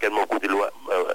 كان موجود اللواء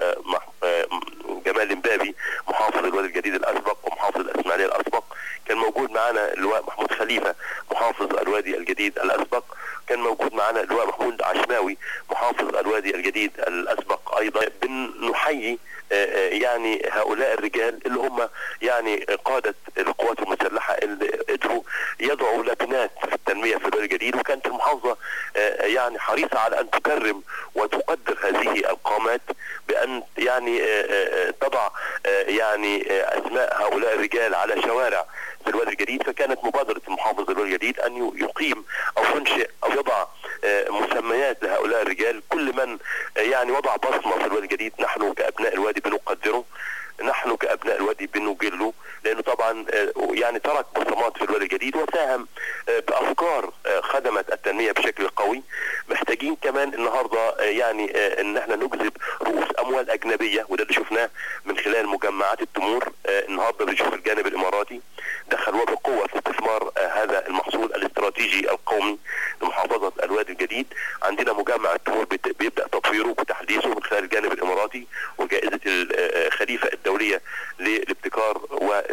جمال امبابي محافظ الوادي الجديد الاسبق ومحافظ الاسماعيليه الاسبق، كان موجود معنا اللواء محمود خليفه محافظ الوادي الجديد الاسبق، كان موجود معنا اللواء محمود عشماوي محافظ الوادي الجديد الاسبق. ايضا بنحيي يعني هؤلاء الرجال اللي هم يعني قادة القوات المسلحة اللي قدروا يضعوا لبنات في التنمية في الوادي الجديد، وكانت المحافظة يعني حريصة على ان تكرم وتقدر هذه القامات بان يعني تضع يعني اسماء هؤلاء الرجال على شوارع في الوادي الجديد. فكانت مبادرة المحافظ الوادي الجديد ان يقيم او ينشئ او يضع مسميات لهؤلاء الرجال. كل من يعني وضع بصمة في الوادي الجديد نحن كأبناء الوادي بنقدره، نحن كأبناء الوادي بنجله، لأنه طبعا يعني ترك بصمات في الوادي الجديد وساهم بأفكار خدمت التنمية بشكل قوي. محتاجين كمان النهاردة يعني ان احنا نجذب رؤوس اموال اجنبية، وده اللي شفناه من خلال مجمعات التمور. النهاردة بنشوف الجانب الاماراتي دخل وبقوة في استثمار هذا المحصول الاستراتيجي القومي لمحافظة الوادي الجديد. عندنا مجمع التمور بيبدأ تطويره وتحديثه من خلال الجانب الاماراتي، وجائزة الخليفة الدولية للابتكار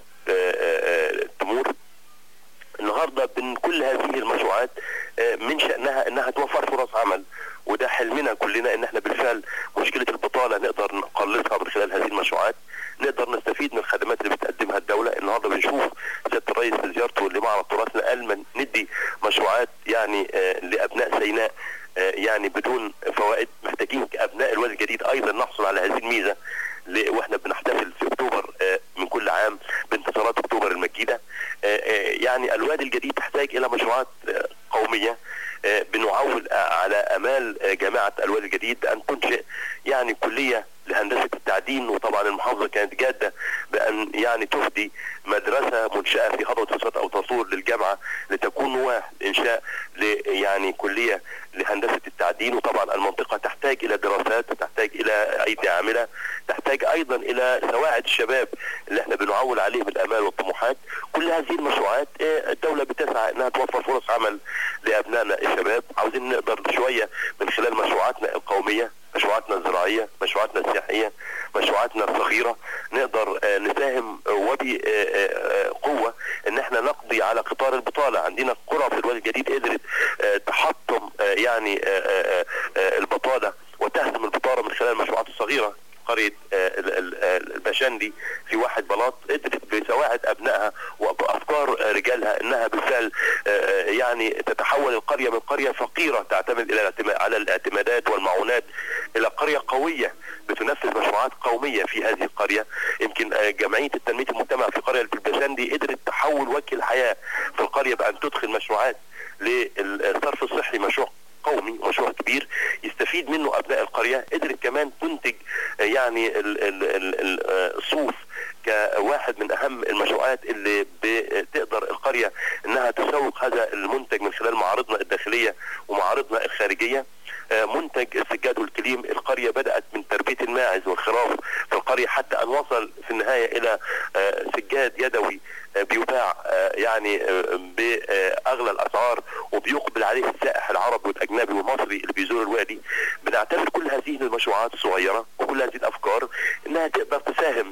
والتمور. النهارده من كل هذه المشروعات من شأنها انها توفر فرص عمل، وده حلمنا كلنا ان احنا بالفعل مشكلة البطالة نقدر نقلصها من خلال هذه المشروعات، نقدر نستفيد من الخدمات اللي بتقدمها الدولة. النهارده بنشوف سيادة الرئيس في زيارته لمعرض تراثنا قال من ندي مشروعات يعني لابناء سيناء يعني بدون فوائد. محتاجين كابناء الوادي الجديد ايضا نحصل على هذه الميزة، واحنا بنحتفل في اكتوبر من كل عام بانتصارات اكتوبر المجيدة. يعني الوادي الجديد تحتاج الى مشروعات قومية. بنعول على امال جامعة الوادي الجديد ان تنشئ يعني كلية لهندسة التعدين، وطبعا المحافظة كانت جادة بان يعني تفدي مدرسة منشأة في هضبة فسطاط او تصور للجامعة لتكون نواة انشاء يعني كلية لهندسة التعدين. وطبعا المنطقة تحتاج الى دراسات، تحتاج الى ايدي عاملة، تحتاج ايضا الى سواعد الشباب اللي احنا بنعول عليهم الامال والطموحات. كل هذه المشروعات الدولة بتسعى انها توفر فرص عمل لابنائنا الشباب. عاوزين نقدر شوية من خلال مشروعاتنا القومية، مشروعاتنا الزراعية، مشروعاتنا السياحية، مشروعاتنا الصغيرة، نقدر نساهم وبقوة ان احنا نقضي على قطار البطالة. عندنا قرى في الوادي الجديد قدرت تحطم يعني البطالة وتهزم البطالة من خلال المشروعات الصغيرة. قرية البشندي في واحد بلاط قدرت بسواعد ابنائها وبافكار رجالها انها بالفعل يعني تتحول القرية من قرية فقيرة تعتمد على الاعتمادات والمعونات الى قرية قوية بتنفذ مشروعات قومية في هذه القرية. يمكن جمعية التنمية المجتمع في قرية البشندي قدرت تحول وجه الحياة في القرية بان تدخل مشروعات للصرف الصحي، مشروع قومي ومشروع كبير يستفيد منه ابناء القرية. قدرت كمان تنتج يعني الصوف كواحد من اهم المشروعات اللي بتقدر القرية انها تسوق هذا المنتج من خلال معارضنا الداخلية ومعارضنا الخارجية. منتج السجاد والكليم، القرية بدأت من تربية الماعز والخراف في القرية حتى ان وصل في النهاية الى سجاد يدوي بيباع يعني باغلى الاسعار وبيقبل عليه السائح العربي والاجنبي والمصري اللي بيزور الوادي. بنعتبر كل هذه المشروعات الصغيرة وكل هذه الافكار انها تقدر تساهم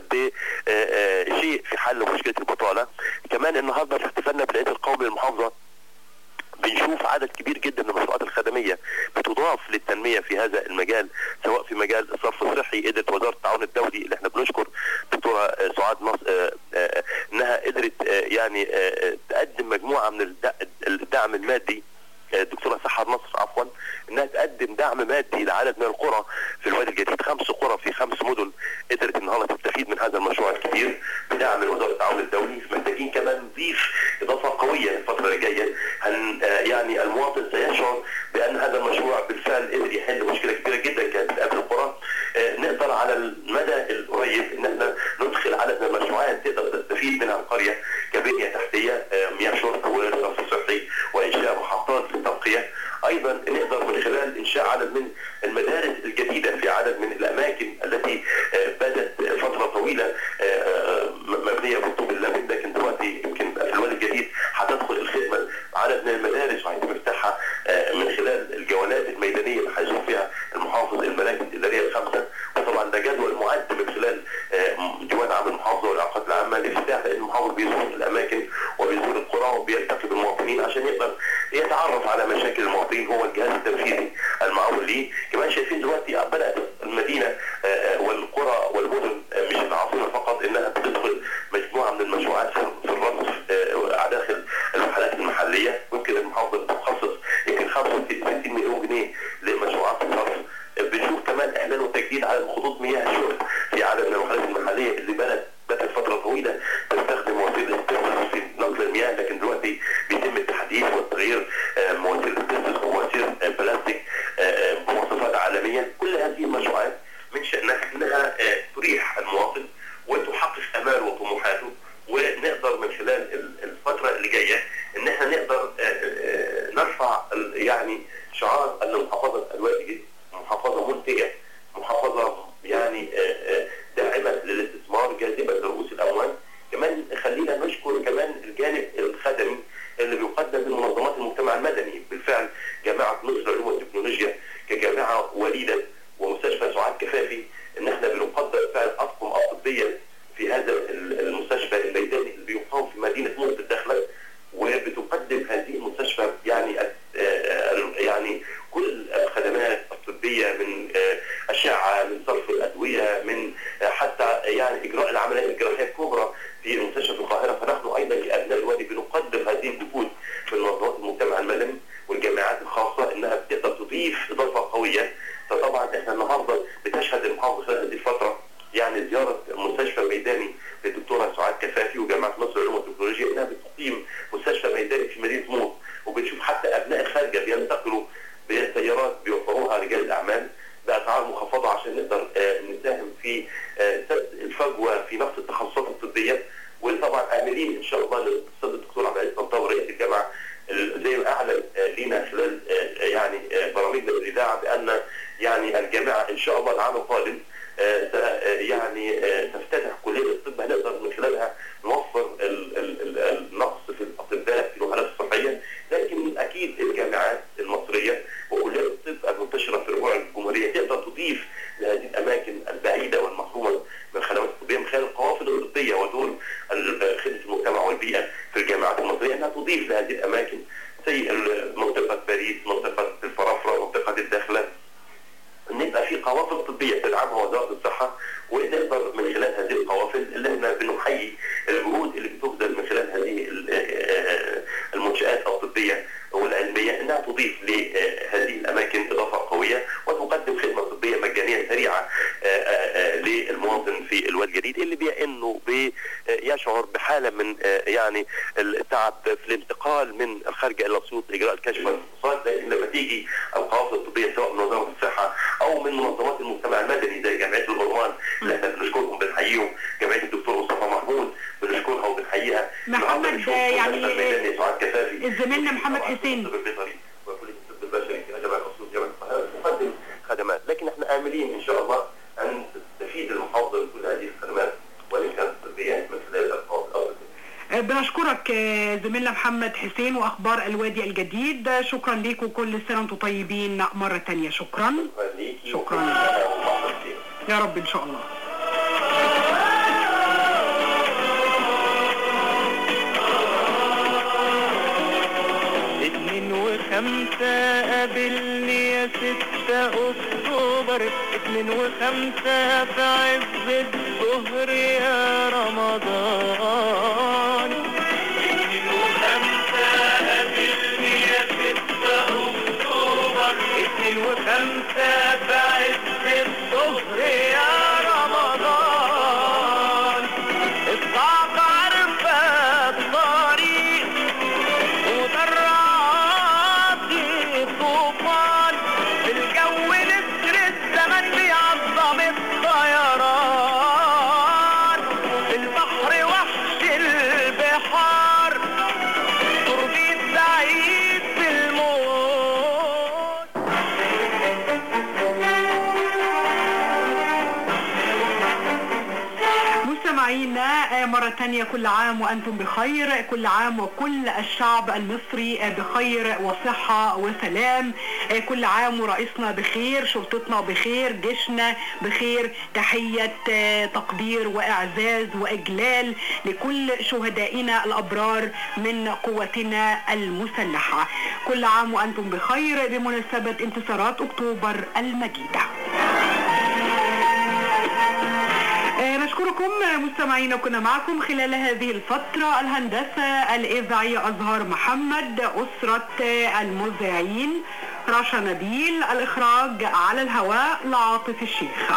بشيء في حل مشكلة البطالة. كمان النهارده في احتفالنا بالعيد القومي للمحافظة بنشوف عدد كبير جدا من المشروعات الخدمية بتضاف للتنمية في هذا المجال، سواء في مجال الصرف الصحي. قدرت وزارة التعاون الدولي اللي احنا بنشكر دكتورة سعاد نصر انها قدرت يعني تقدم مجموعة من الدعم المادي، الدكتورة سحر نصر عفوا، انها تقدم دعم مادي لعدد من القرى في الوادي الجديد. 5 قرى في 5 مدن قدرت النهارده تستفيد من هذا المشروع الكبير بدعم وزارة التعاون الدولي. محتاجين كمان نضيف اضافة قوية الفترة الجاية. يعني المواطن سيشعر بان هذا المشروع بالفعل قدر يحل مشكلة كبيرة جدا كانت بتقابل القرى. نقدر على المدى القريب ان احنا ندخل عدد من المشروعات تقدر تستفيد منها القرية كبنية تحتية، مياه شرب وصرف صحي وانشاء محطات للتنقية. ايضا نقدر من خلال انشاء عدد من المدارس الجديدة في عدد من الاماكن التي بدت فترة طويلة مبنية بالطوب اللبن، لكن دلوقتي يمكن في الوادي الجديد هتدخل الخدمة عدد من المدارس وهيتم افتتاحها من خلال الجولات الميدانية اللي هيزور فيها المحافظ دلوقتي بدات المدينه والقرى والمدن مش العاصمه فقط انها تدخل مجموعه من المشروعات في الرصف داخل الوحدات المحليه. ممكن المحافظه تخصص يمكن 65 مليون جنيه لمشروعات الصرف. بنشوف كمان اعلان وتجديد على خطوط مياه الشرب في عدد من الوحدات المحليه اللي بقت فتره طويله تستخدم مواسير الاستنساخ في نقل المياه، لكن دلوقتي بيتم التحديث وتغيير مواسير الاستنساخ ومواسير بلاستيك بمواصفات عالميه. كل هذه المشروعات من شانها انها تريح المواطن وتحقق اماله وطموحاته، ونقدر من خلال الفتره اللي جايه ان احنا نقدر نرفع يعني شعار ان محافظه الوادي الجديد محافظه منتجه، محافظه يعني داعمه للاستثمار، جاذبه لرؤوس الاموال. كمان خلينا نشكر كمان الجانب الخدمي اللي بيقدم من منظمات المجتمع المدني. بالفعل جامعه مصر للعلوم والتكنولوجيا كجامعه وليده ومستشفى سعاد كفافي ان احنا بنقدم فعل اطقم طبيه في هذا المستشفى الميداني اللي بيقام في مدينه موت الداخله، وبتقدم هذه المستشفى يعني كل الخدمات الطبيه من اشعه، من صرف الادويه، من حتى يعني اجراء العمليات الجراحيه الكبرى في مستشفى القاهره. فنحن ايضا كابناء الوادي بنقدم هذه الجهود في منظمات المجتمع المدني والجامعات الخاصه انها بتقدر تضيف اضافه قويه. فطبعا احنا النهارده بتشهد المحافظه خلال هذه الفتره يعني زياره مستشفى ميداني للدكتوره سعاد كفافي وجامعه مصر للعلوم والتكنولوجيا انها بتقيم مستشفى ميداني في مدينه موت، وبنشوف حتى ابناء الخارجه بينتقلوا بسيارات بيوفروها رجال الاعمال باسعار مخفضه عشان نقدر نساهم في سد الفجوه في نفس التخصصات الطبيه. وطبعا املين ان شاء الله للاستاذ الدكتور عبد العزيز طنطاوي رئيس الجامعه زي ما اعلن لينا خلال يعني برامجنا بالاذاعه بان يعني الجامعه ان شاء الله العام القادم يعني تفتتح كليه الطب هنقدر من خلالها نوفر النقص في الاطباء في الوحدات الصحيه. لكن اكيد الجامعات المصريه وكليات الطب المنتشره في ربوع الجمهوريه تقدر تضيف لهذه الاماكن البعيده والمحرومه من الخدمات الطبيه من خلال القوافل الطبيه ودور خدمه المجتمع والبيئه في الجامعات المصريه انها تضيف لهذه الاماكن زي منطقه باريس، منطقه الفرافره، منطقه الداخله، ان يبقى في قوافل طبيه تدعمها وزاره الصحه، ونقدر من خلال هذه القوافل اللي احنا بنحيي الجهود اللي بتبذل من خلال هذه المنشات الطبيه والعلميه انها تضيف لهذه الاماكن اضافه قويه وتقدم خدمه طبيه مجانيه سريعه للمواطن في الوادي الجديد اللي انه يشعر بحاله من يعني التعب في الانتقال من الخارجه الى اسيوط لاجراء الكشف والاتصال. لكن لما تيجي القوافل الطبيه سواء من وزاره الصحه او من منظمات المجتمع المدني زي جمعيه الغرمان اللي احنا بنشكرهم بنحييهم، جمعيه الدكتور مصطفى محمود بنشكرها وبنحييها. محمد يعني زميلنا محمد حسين تقدم خدمات، لكن احنا املين ان شاء الله ان تستفيد المحافظه من كل هذه الخدمات وان كانت طبيه من خلال القوافل. بنشكرك زميلنا محمد حسين واخبار الوادي الجديد. شكرا ليك وكل سنه وانتم طيبين مره ثانيه. شكرا يا رب ان شاء الله. 2 و5 قابلني يا 6 أكتوبر، 2 و5 في عز الظهر يا رمضان. 2 و5 قابلني يا 6 أكتوبر، 2 و5 في عز الظهر يا رمضان. الصعب عارفة الطريق وطراتي طوفان، في الجو نسر الزمن بيعظم الطيران، في البحر وحش البحار تربية سعيد في الموت. مستمعينا مرة تانية، كل عام وأنتم بخير، كل عام وكل الشعب المصري بخير وصحة وسلام، كل عام ورئيسنا بخير، شرطتنا بخير، جيشنا بخير. تحية تقدير وإعزاز وإجلال لكل شهدائنا الأبرار من قواتنا المسلحة. كل عام وأنتم بخير بمناسبة انتصارات أكتوبر المجيدة. نشكركم مستمعينا، كنا معكم خلال هذه الفترة. الهندسة الإذاعية أزهار محمد، أسرة المذيعين رشا نبيل، الإخراج على الهواء لعاطف الشيخ.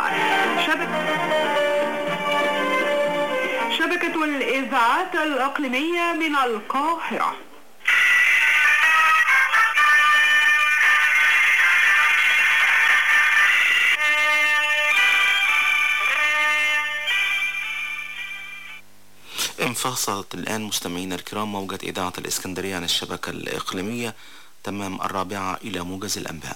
شبكة الإذاعات الإقليمية من القاهرة. انفصلت الآن مستمعينا الكرام موجة إذاعة الإسكندرية عن الشبكة الإقليمية تمام 4 إلى موجز الأنباء.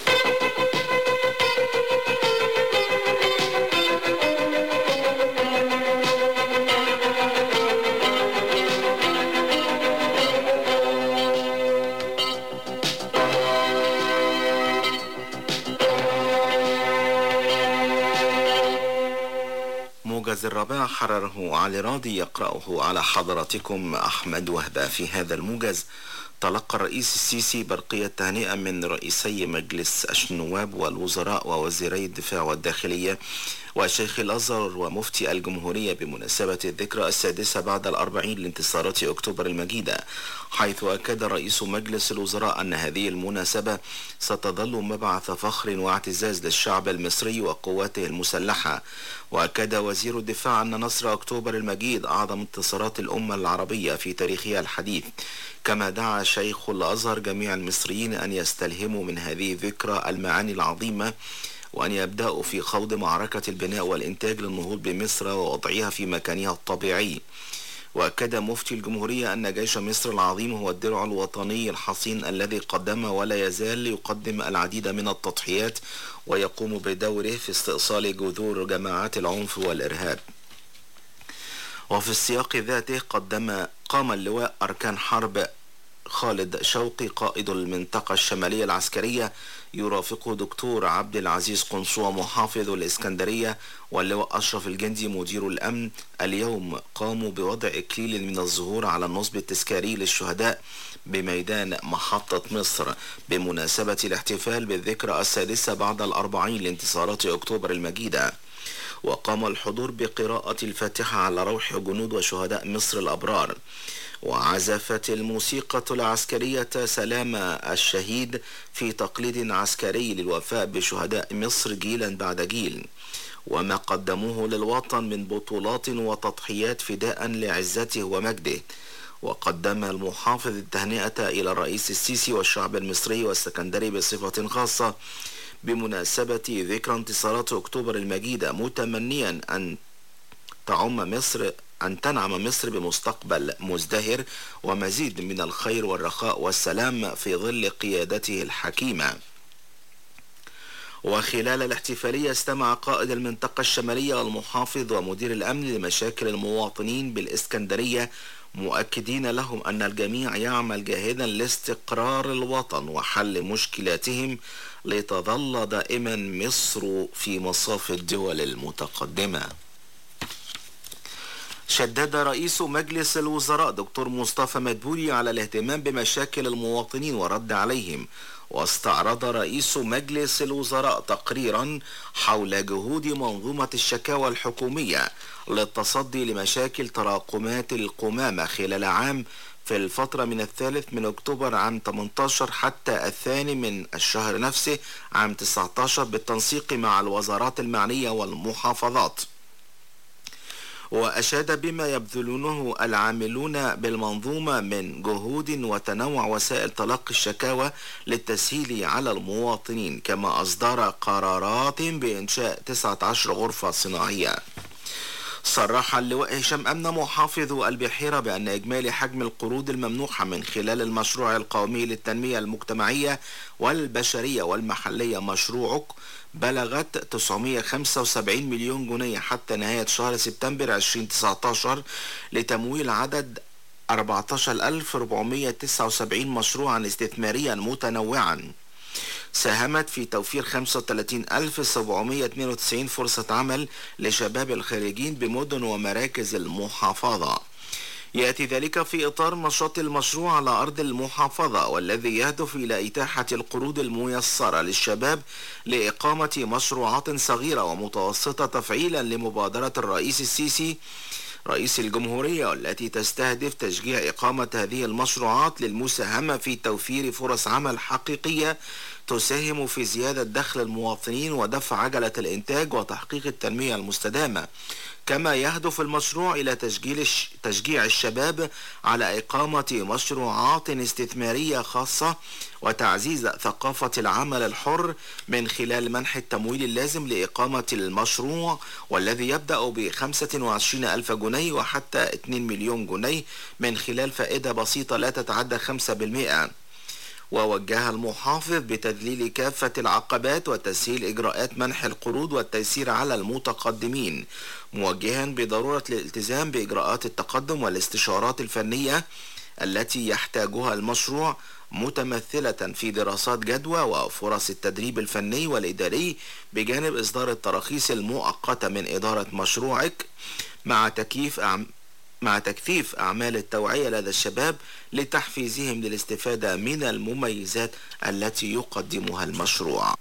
موجز 4 حرره علي راضي، يقرأه على حضراتكم أحمد وهبة. في هذا الموجز: تلقى الرئيس السيسي برقية تهنئة من رئيسي مجلس النواب والوزراء ووزيري الدفاع والداخلية وشيخ الأزهر ومفتي الجمهورية بمناسبة الذكرى السادسة بعد 40 لانتصارات أكتوبر المجيدة، حيث أكد رئيس مجلس الوزراء أن هذه المناسبة ستظل مبعث فخر واعتزاز للشعب المصري وقواته المسلحة. وأكد وزير الدفاع أن نصر أكتوبر المجيد أعظم انتصارات الأمة العربية في تاريخها الحديث. كما دعا شيخ الأزهر جميع المصريين أن يستلهموا من هذه الذكرى المعاني العظيمة وأن يبدأوا في خوض معركة البناء والإنتاج للنهوض بمصر ووضعها في مكانها الطبيعي. وأكد مفتي الجمهورية أن جيش مصر العظيم هو الدرع الوطني الحصين الذي قدم ولا يزال يقدم العديد من التضحيات ويقوم بدوره في استئصال جذور جماعات العنف والإرهاب. وفي السياق ذاته قام اللواء أركان حرب خالد شوقي قائد المنطقة الشمالية العسكرية يرافقه دكتور عبد العزيز قنصوة محافظ الإسكندرية واللواء أشرف الجندي مدير الأمن. اليوم قاموا بوضع إكليل من الزهور على النصب التذكاري للشهداء بميدان محطة مصر بمناسبة الاحتفال بالذكرى السادسة بعد 40 لانتصارات أكتوبر المجيدة. وقام الحضور بقراءة الفاتحة على روح جنود وشهداء مصر الأبرار. وعزفت الموسيقى العسكرية سلام الشهيد في تقليد عسكري للوفاء بشهداء مصر جيلا بعد جيل وما قدموه للوطن من بطولات وتضحيات فداء لعزته ومجده. وقدم المحافظ التهنئة إلى الرئيس السيسي والشعب المصري والسكندري بصفة خاصة بمناسبة ذكرى انتصارات أكتوبر المجيدة، متمنيا أن تنعم مصر بمستقبل مزدهر ومزيد من الخير والرخاء والسلام في ظل قيادته الحكيمة. وخلال الاحتفالية استمع قائد المنطقة الشمالية والمحافظ ومدير الأمن لمشاكل المواطنين بالإسكندرية، مؤكدين لهم أن الجميع يعمل جاهدا لاستقرار الوطن وحل مشكلاتهم لتظل دائما مصر في مصاف الدول المتقدمة. شدد رئيس مجلس الوزراء دكتور مصطفى مدبولي على الاهتمام بمشاكل المواطنين ورد عليهم. واستعرض رئيس مجلس الوزراء تقريرا حول جهود منظومة الشكاوى الحكومية للتصدي لمشاكل تراكمات القمامة خلال عام في الفترة من 3 أكتوبر عام 18 حتى 2 الشهر نفسه عام 19 بالتنسيق مع الوزارات المعنية والمحافظات. وأشاد بما يبذلونه العاملون بالمنظومة من جهود وتنوع وسائل تلقي الشكاوى للتسهيل على المواطنين، كما أصدر قرارات بإنشاء 19 غرفة صناعية. صرح اللواء هشام أمنة محافظ البحيرة بأن إجمالي حجم القروض الممنوحة من خلال المشروع القومي للتنمية المجتمعية والبشرية والمحلية مشروعك بلغت 975 مليون جنيه حتى نهاية شهر سبتمبر 2019 لتمويل عدد 14479 مشروعا استثماريا متنوعا ساهمت في توفير 35792 فرصة عمل لشباب الخارجين بمدن ومراكز المحافظة. يأتي ذلك في إطار نشاط المشروع على أرض المحافظة والذي يهدف إلى إتاحة القروض الميسرة للشباب لإقامة مشروعات صغيرة ومتوسطة تفعيلا لمبادرة الرئيس السيسي رئيس الجمهورية والتي تستهدف تشجيع إقامة هذه المشروعات للمساهمة في توفير فرص عمل حقيقية تساهم في زيادة دخل المواطنين ودفع عجلة الإنتاج وتحقيق التنمية المستدامة. كما يهدف المشروع إلى تشجيع الشباب على إقامة مشروعات استثمارية خاصة وتعزيز ثقافة العمل الحر من خلال منح التمويل اللازم لإقامة المشروع والذي يبدأ ب25 ألف جنيه وحتى 2 مليون جنيه من خلال فائدة بسيطة لا تتعدى 5%. ووجه المحافظ بتذليل كافة العقبات وتسهيل إجراءات منح القروض والتيسير على المتقدمين، موجها بضرورة الالتزام بإجراءات التقدم والاستشارات الفنية التي يحتاجها المشروع متمثلة في دراسات جدوى وفرص التدريب الفني والإداري بجانب إصدار التراخيص المؤقتة من إدارة مشروعك مع تكثيف أعمال التوعية لدى الشباب لتحفيزهم للاستفادة من المميزات التي يقدمها المشروع.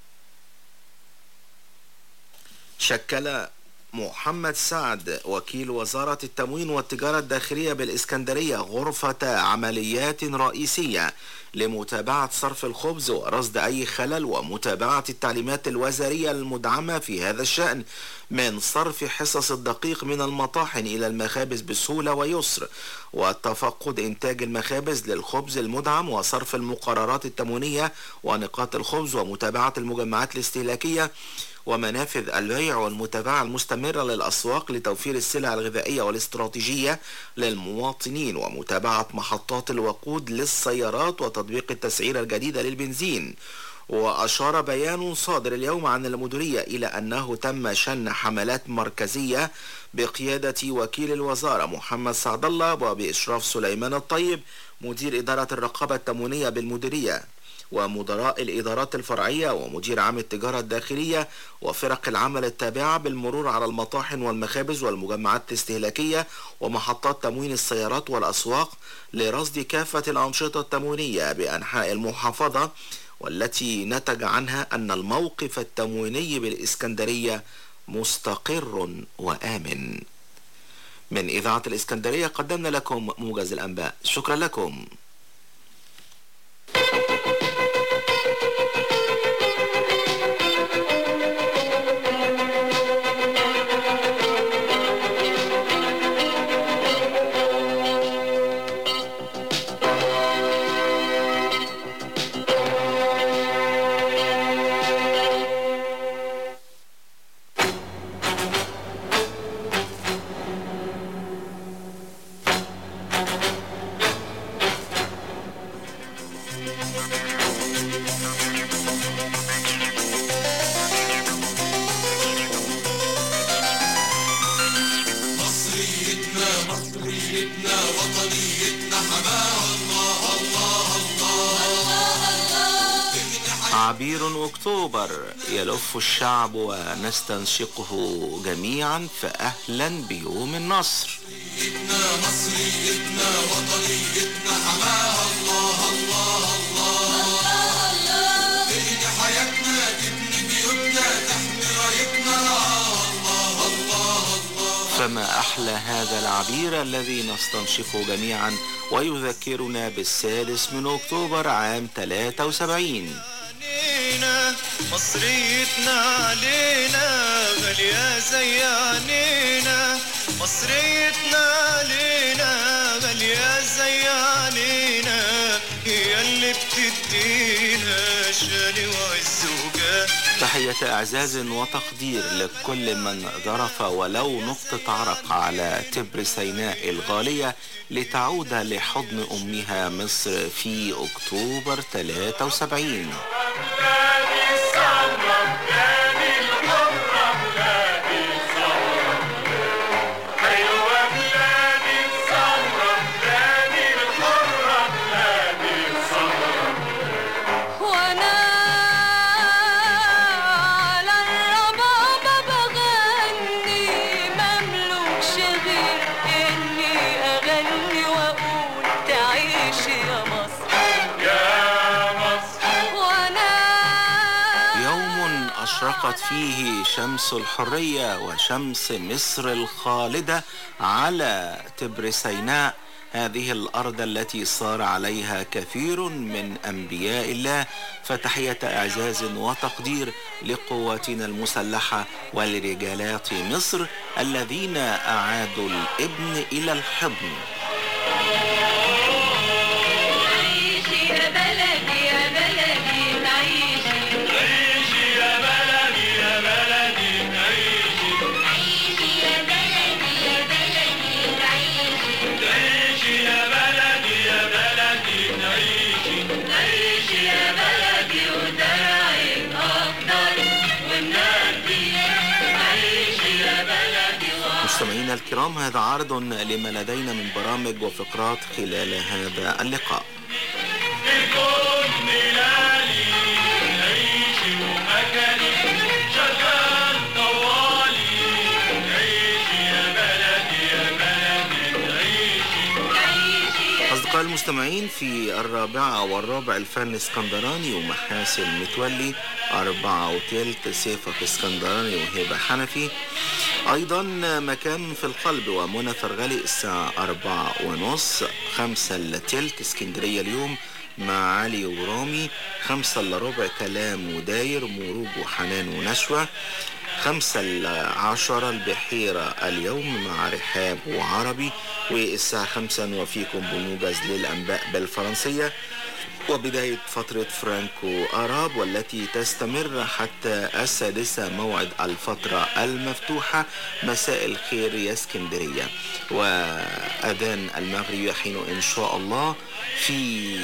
شكل محمد سعد وكيل وزارة التموين والتجارة الداخلية بالإسكندرية غرفة عمليات رئيسية لمتابعة صرف الخبز ورصد أي خلل ومتابعة التعليمات الوزارية المدعمة في هذا الشأن من صرف حصص الدقيق من المطاحن إلى المخابز بسهولة ويسر وتفقد إنتاج المخابز للخبز المدعم وصرف المقررات التموينية ونقاط الخبز ومتابعة المجمعات الاستهلاكية ومنافذ البيع والمتابعة المستمرة للأسواق لتوفير السلع الغذائية والاستراتيجية للمواطنين ومتابعة محطات الوقود للسيارات وتطبيق التسعيرة الجديدة للبنزين. وأشار بيان صادر اليوم عن المديرية إلى أنه تم شن حملات مركزية بقيادة وكيل الوزارة محمد سعد الله وبإشراف سليمان الطيب مدير إدارة الرقابة التموينية بالمديرية ومدراء الإدارات الفرعية ومدير عام التجارة الداخلية وفرق العمل التابعة بالمرور على المطاحن والمخابز والمجمعات الاستهلاكية ومحطات تموين السيارات والأسواق لرصد كافة الأنشطة التموينية بأنحاء المحافظة والتي نتج عنها أن الموقف التمويني بالإسكندرية مستقر وآمن. من إذاعة الإسكندرية قدمنا لكم موجز الأنباء. شكرا لكم. عبير أكتوبر يلف الشعب ونستنشقه جميعا فأهلا بيوم النصر. مصريتنا وطنيتنا حماها الله الله الله الله تهدي حياتنا تبني بيوتنا تحمي رايتنا الله الله الله. فما أحلى هذا العبير الذي نستنشقه جميعا ويذكرنا بالسادس من أكتوبر عام 73. مصريتنا علينا غالية زي عنينا مصريتنا علينا غالية زي عنينا هي اللي بتدينا شان وعز وجاه تحية إعزاز وتقدير لكل من ظرف ولو نقطة عرق على تبر سيناء الغالية لتعود لحضن أمها مصر في أكتوبر 73. أشرقت فيه شمس الحرية وشمس مصر الخالدة على تبر سيناء، هذه الأرض التي صار عليها كثير من أنبياء الله. فتحية إعزاز وتقدير لقواتنا المسلحة ولرجالات مصر الذين أعادوا الابن إلى الحضن. مستمعينا الكرام، هذا عرض لما لدينا من برامج وفقرات خلال هذا اللقاء. أصدقائي المستمعين، في 4:15 الفن اسكندراني ومحاسن متولي، 4:15 سيفك اسكندراني وهبة حنفي، أيضا مكان في القلب ومنى فرغلي الساعة 4:30، 5:15 اسكندرية اليوم مع علي ورامي، 5:15 كلام وداير مروج وحنان ونشوة، 5:10 البحيرة اليوم مع رحاب وعربي، والساعة 5 نوفيكم بموجز للأنباء بالفرنسية، وبداية فترة فرانكو أراب والتي تستمر حتى 6 موعد الفترة المفتوحة. مساء الخير يا اسكندرية، وأذان المغرب يحين إن شاء الله في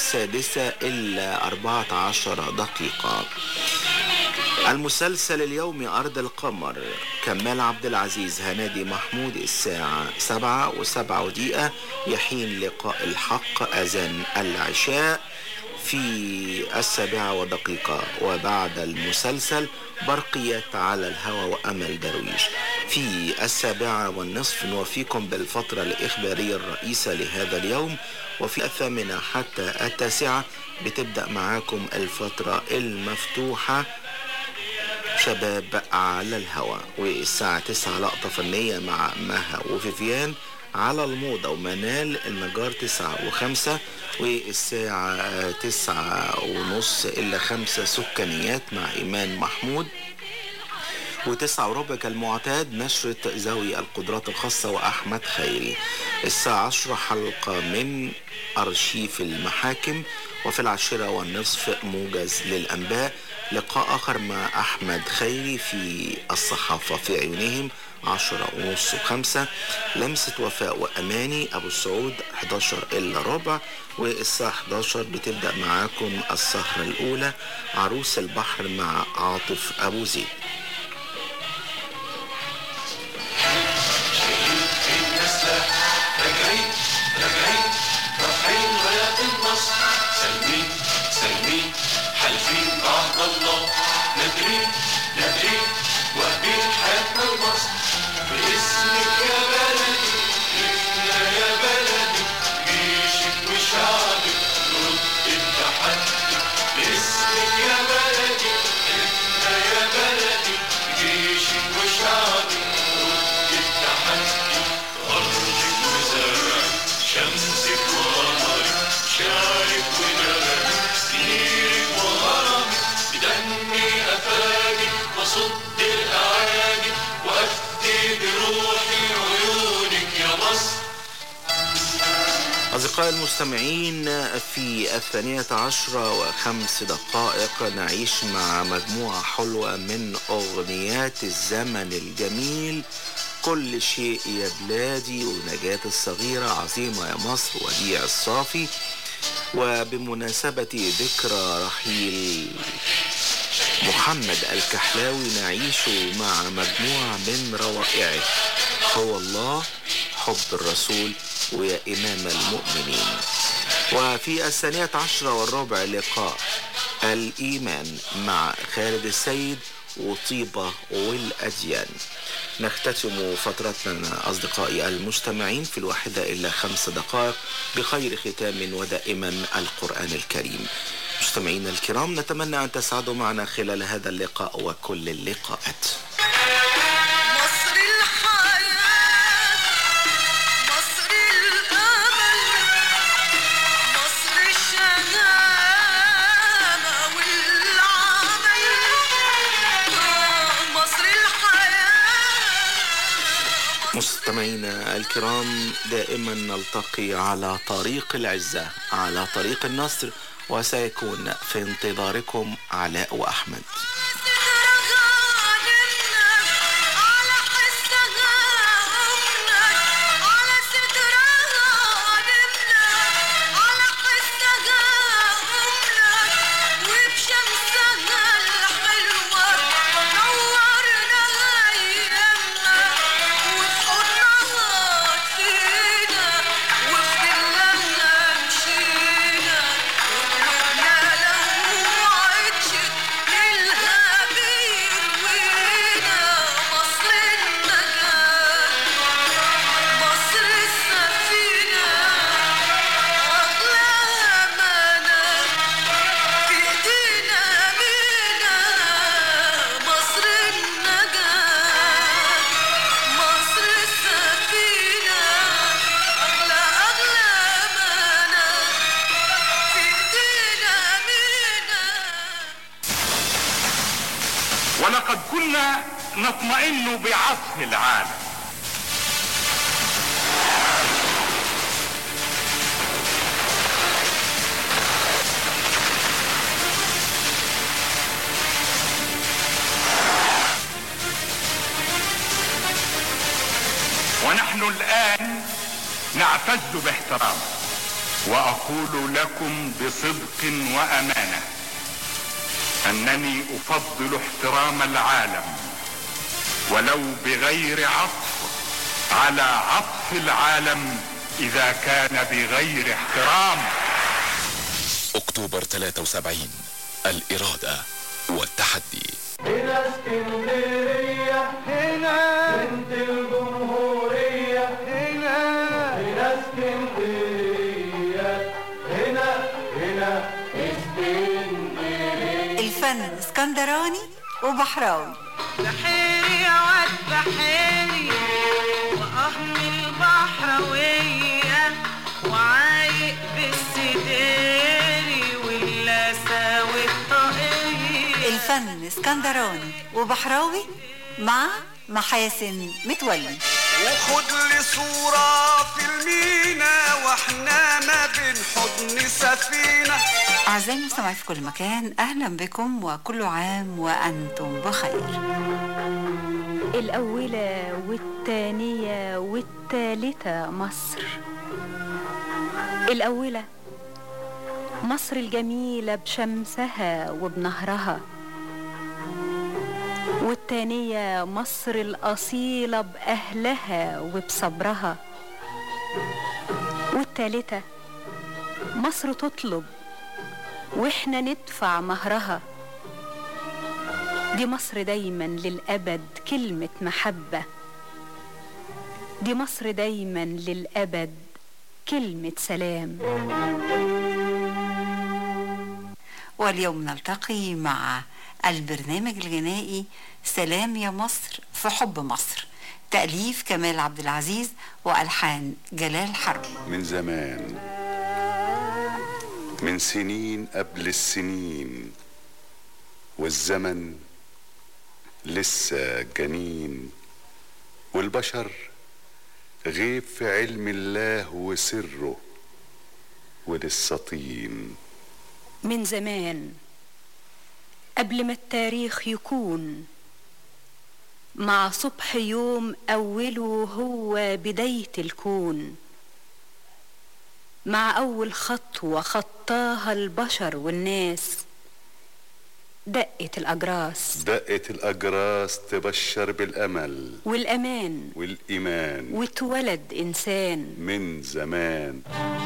6:14. المسلسل اليومي أرض القمر، كمال عبد العزيز هنادي محمود، الساعة 7:07 يحين لقاء الحق أذان العشاء في 7:01. وبعد المسلسل برقية على الهوى وأمل درويش. في 7:30 نوفيكم بالفترة الإخبارية الرئيسة لهذا اليوم، وفي 8 حتى 9 بتبدأ معاكم الفترة المفتوحة شباب على الهوى، والساعة 9 لقطة فنية مع مها وفيفيان على الموضة ومنال النجار 9:05، والساعة 9:30 إلا 5 سكانيات مع إيمان محمود، و9:15 كالمعتاد نشرة ذوي القدرات الخاصة وأحمد خيري. الساعة 10 حلقة من أرشيف المحاكم، وفي 10:30 موجز للأنباء، لقاء آخر مع أحمد خيري في الصحافة في عيونهم 10:30 و5، لمسة وفاء وأماني أبو السعود 11 إلا ربع، والساعة 11 بتبدأ معاكم السهرة الأولى عروس البحر مع عاطف أبو زيد. أصدقائي المستمعين، في 12:05 نعيش مع مجموعة حلوة من أغنيات الزمن الجميل. كل شيء يا بلادي، ونجاة الصغيرة، عظيمة يا مصر، وديع الصافي. وبمناسبة ذكرى رحيل محمد الكحلاوي نعيش مع مجموعة من روائعه: هو الله، حب الرسول، ويا إمام المؤمنين. وفي 12:15 لقاء الإيمان مع خالد السيد وطيبة والأديان. نختتم فترتنا أصدقائي المستمعين في 1:05 بخير ختام ودائما القرآن الكريم. مستمعينا الكرام، نتمنى أن تسعدوا معنا خلال هذا اللقاء وكل اللقاءات. مستمعينا الكرام، دائما نلتقي على طريق العزة، على طريق النصر، وسيكون في انتظاركم علاء وأحمد. ولقد كنا نطمئن بعصف العالم، ونحن الآن نعتز باحترام، وأقول لكم بصدق وأمانة أنني أفضل احترام العالم ولو بغير عطف على عطف العالم إذا كان بغير احترام. أكتوبر 73، الإرادة والتحدي. هنا اسكندرية، هنا بنت الجمهورية، هنا اسكندرية، هنا اسكندرية. الفن اسكندراني وبحراوي. بحيري يا واد بحيري، وأهم البحراوية، وعايق بالسديري واللاسة والطاقية. الفن اسكندراني وبحراوي مع محاسن متولي. وخد لي صورة في المينا واحنا ما بين حضن سفينة. أعزائي المستمعين في كل مكان، أهلا بكم وكل عام وأنتم بخير. الأولى والثانية والثالثة مصر. الأولى مصر الجميلة بشمسها وبنهرها، والثانية مصر الأصيلة بأهلها وبصبرها، والثالثة مصر تطلب واحنا ندفع مهرها. دي مصر دايما للأبد كلمة محبة، دي مصر دايما للأبد كلمة سلام. واليوم نلتقي مع البرنامج الغنائي سلام يا مصر في حب مصر، تأليف كمال عبد العزيز وألحان جلال حرب. من زمان، من سنين قبل السنين، والزمن لسه جنين، والبشر غيب في علم الله وسره، وللسطين. من زمان قبل ما التاريخ يكون، مع صبح يوم أوله هو بداية الكون، مع أول خطوة خطاها البشر والناس، دقت الأجراس تبشر بالأمل والأمان والإيمان، واتولد إنسان من زمان.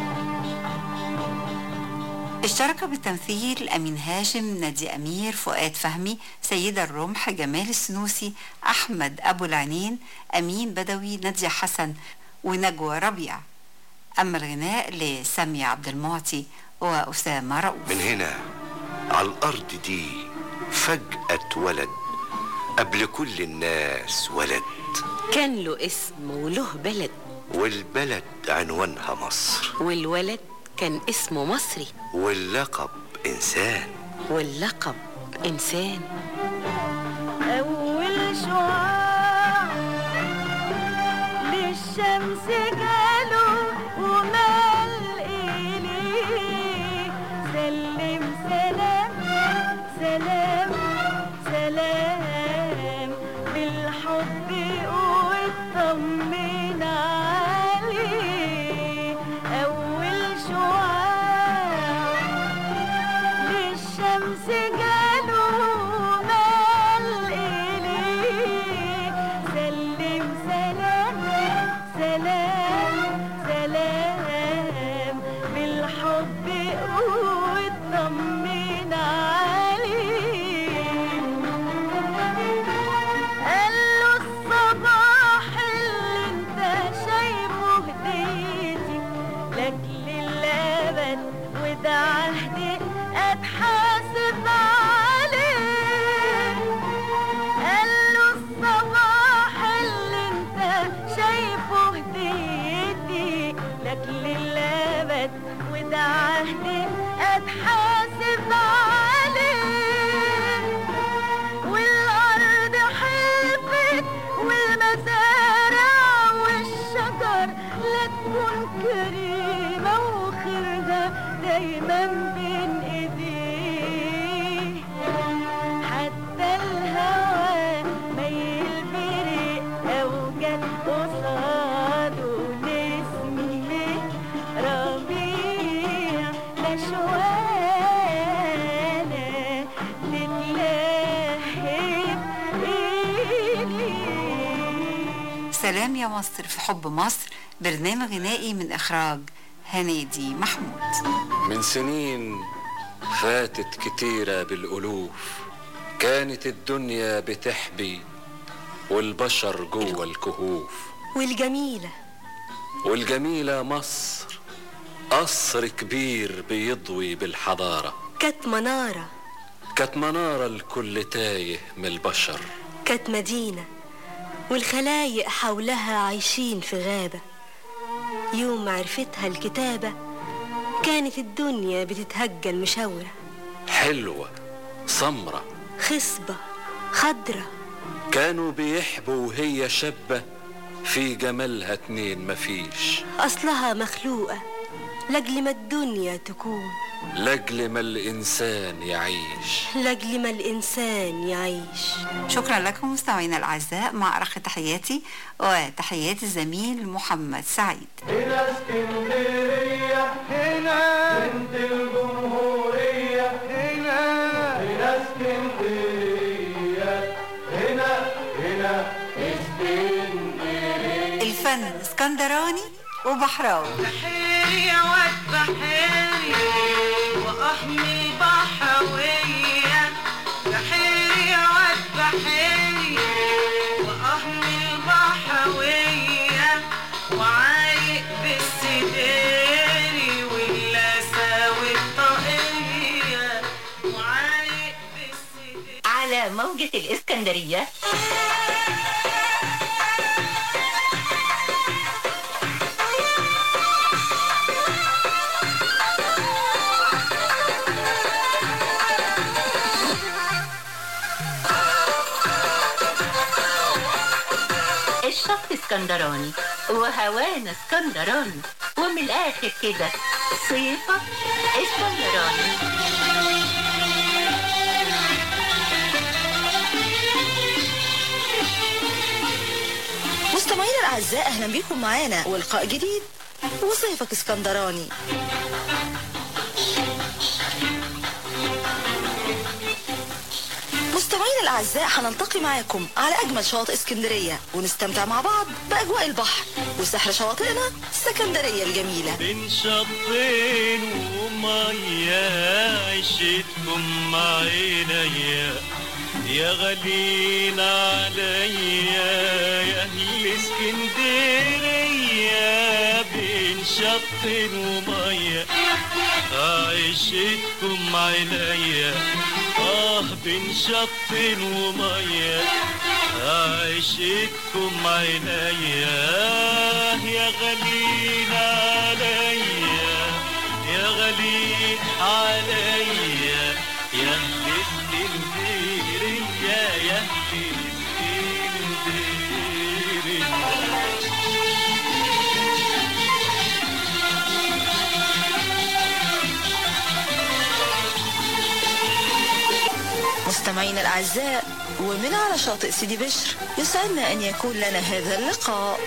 اشترك بالتمثيل أمين هاشم، نادي أمير، فؤاد فهمي، سيدة الرمح، جمال السنوسي، أحمد أبو العنين، أمين بدوي، نادية حسن ونجوى ربيع. أما الغناء لسامية عبد المعطي وأسامة رؤوف. من هنا على الأرض دي فجأة اتولد قبل كل الناس ولد، كان له اسم وله بلد، والبلد عنوانها مصر، والولد كان اسمه مصري، واللقب إنسان، واللقب إنسان. أول شعاع للشمس جاله ومال إليه، سلم سلام سلام سلام بالحب واطمن عليه. أول شعاع للشمس جاله مال إليه، سلم سلام سلام سلام بالحب واطمن عليه. قال له الصباح اللي انت شايفه هديتي لك للأبد، وده عهدي اتحاسب عليه. قال له الصباح اللي انت شايفه هديتي لك للأبد، وده عهدي اتحاسب عليه. والأرض حلفت والمزارع والشجر لا تكون كريمة وخيرها دايما بين ايديه. حتى الهوى ميل بريق او جت قصاده نسمة ربيع، لا شوانة تتلهب ايديه. سلام يا مصر في حب مصر، برنامج غنائي من إخراج هنادي محمود. من سنين فاتت كتيرة بالألوف، كانت الدنيا بتحبي والبشر جوه الكهوف، والجميلة مصر قصر كبير بيضوي بالحضارة، كانت منارة الكل تايه من البشر، كانت مدينة والخلايق حولها عايشين في غابة. يوم ما عرفتها الكتابة كانت الدنيا بتتهجى المشاورة، حلوة سمرة خصبة خضرة، كانوا بيحبوا وهي شابة في جمالها اتنين مفيش، أصلها مخلوقة لأجل ما الدنيا تكون، لأجل ما الإنسان يعيش، لأجل ما الإنسان يعيش. شكرا لكم مستمعينا الأعزاء، مع أرق تحياتي وتحيات الزميل محمد سعيد. هنا اسكندرية، هنا بنت الجمهورية، هنا اسكندرية، هنا اسكندرية. الفن اسكندراني وبحراوي. بحيري يا واد بحيري وأحمي بحوية، بحيري يا واد بحيري وأحمي البحوية، وعايق بالسديري واللاسة والطاقية، وعايق بالسديري على موجة الإسكندرية. الشط اسكندراني وهوانا اسكندراني، ومن الآخر كده صيفك اسكندراني. مستمعينا الأعزاء، أهلا بكم معانا ولقاء جديد وصيفك اسكندراني. مستمعينا الأعزاء، هنلتقي معاكم على أجمل شواطئ اسكندرية ونستمتع مع بعض بأجواء البحر وسحر شواطئنا السكندرية الجميلة. بين شطين ومية عشتكم عينيا يا غالين عليا يا أهل اسكندرية. بين شطين ومية عشتكم عينيا بين شط ومية عشتكم عينيا يا غالين عليا يا غالين عليا يا أهل اسكندرية يا أهل اسكندرية. مستمعينا الأعزاء، ومن على شاطئ سيدي بشر يسعدنا أن يكون لنا هذا اللقاء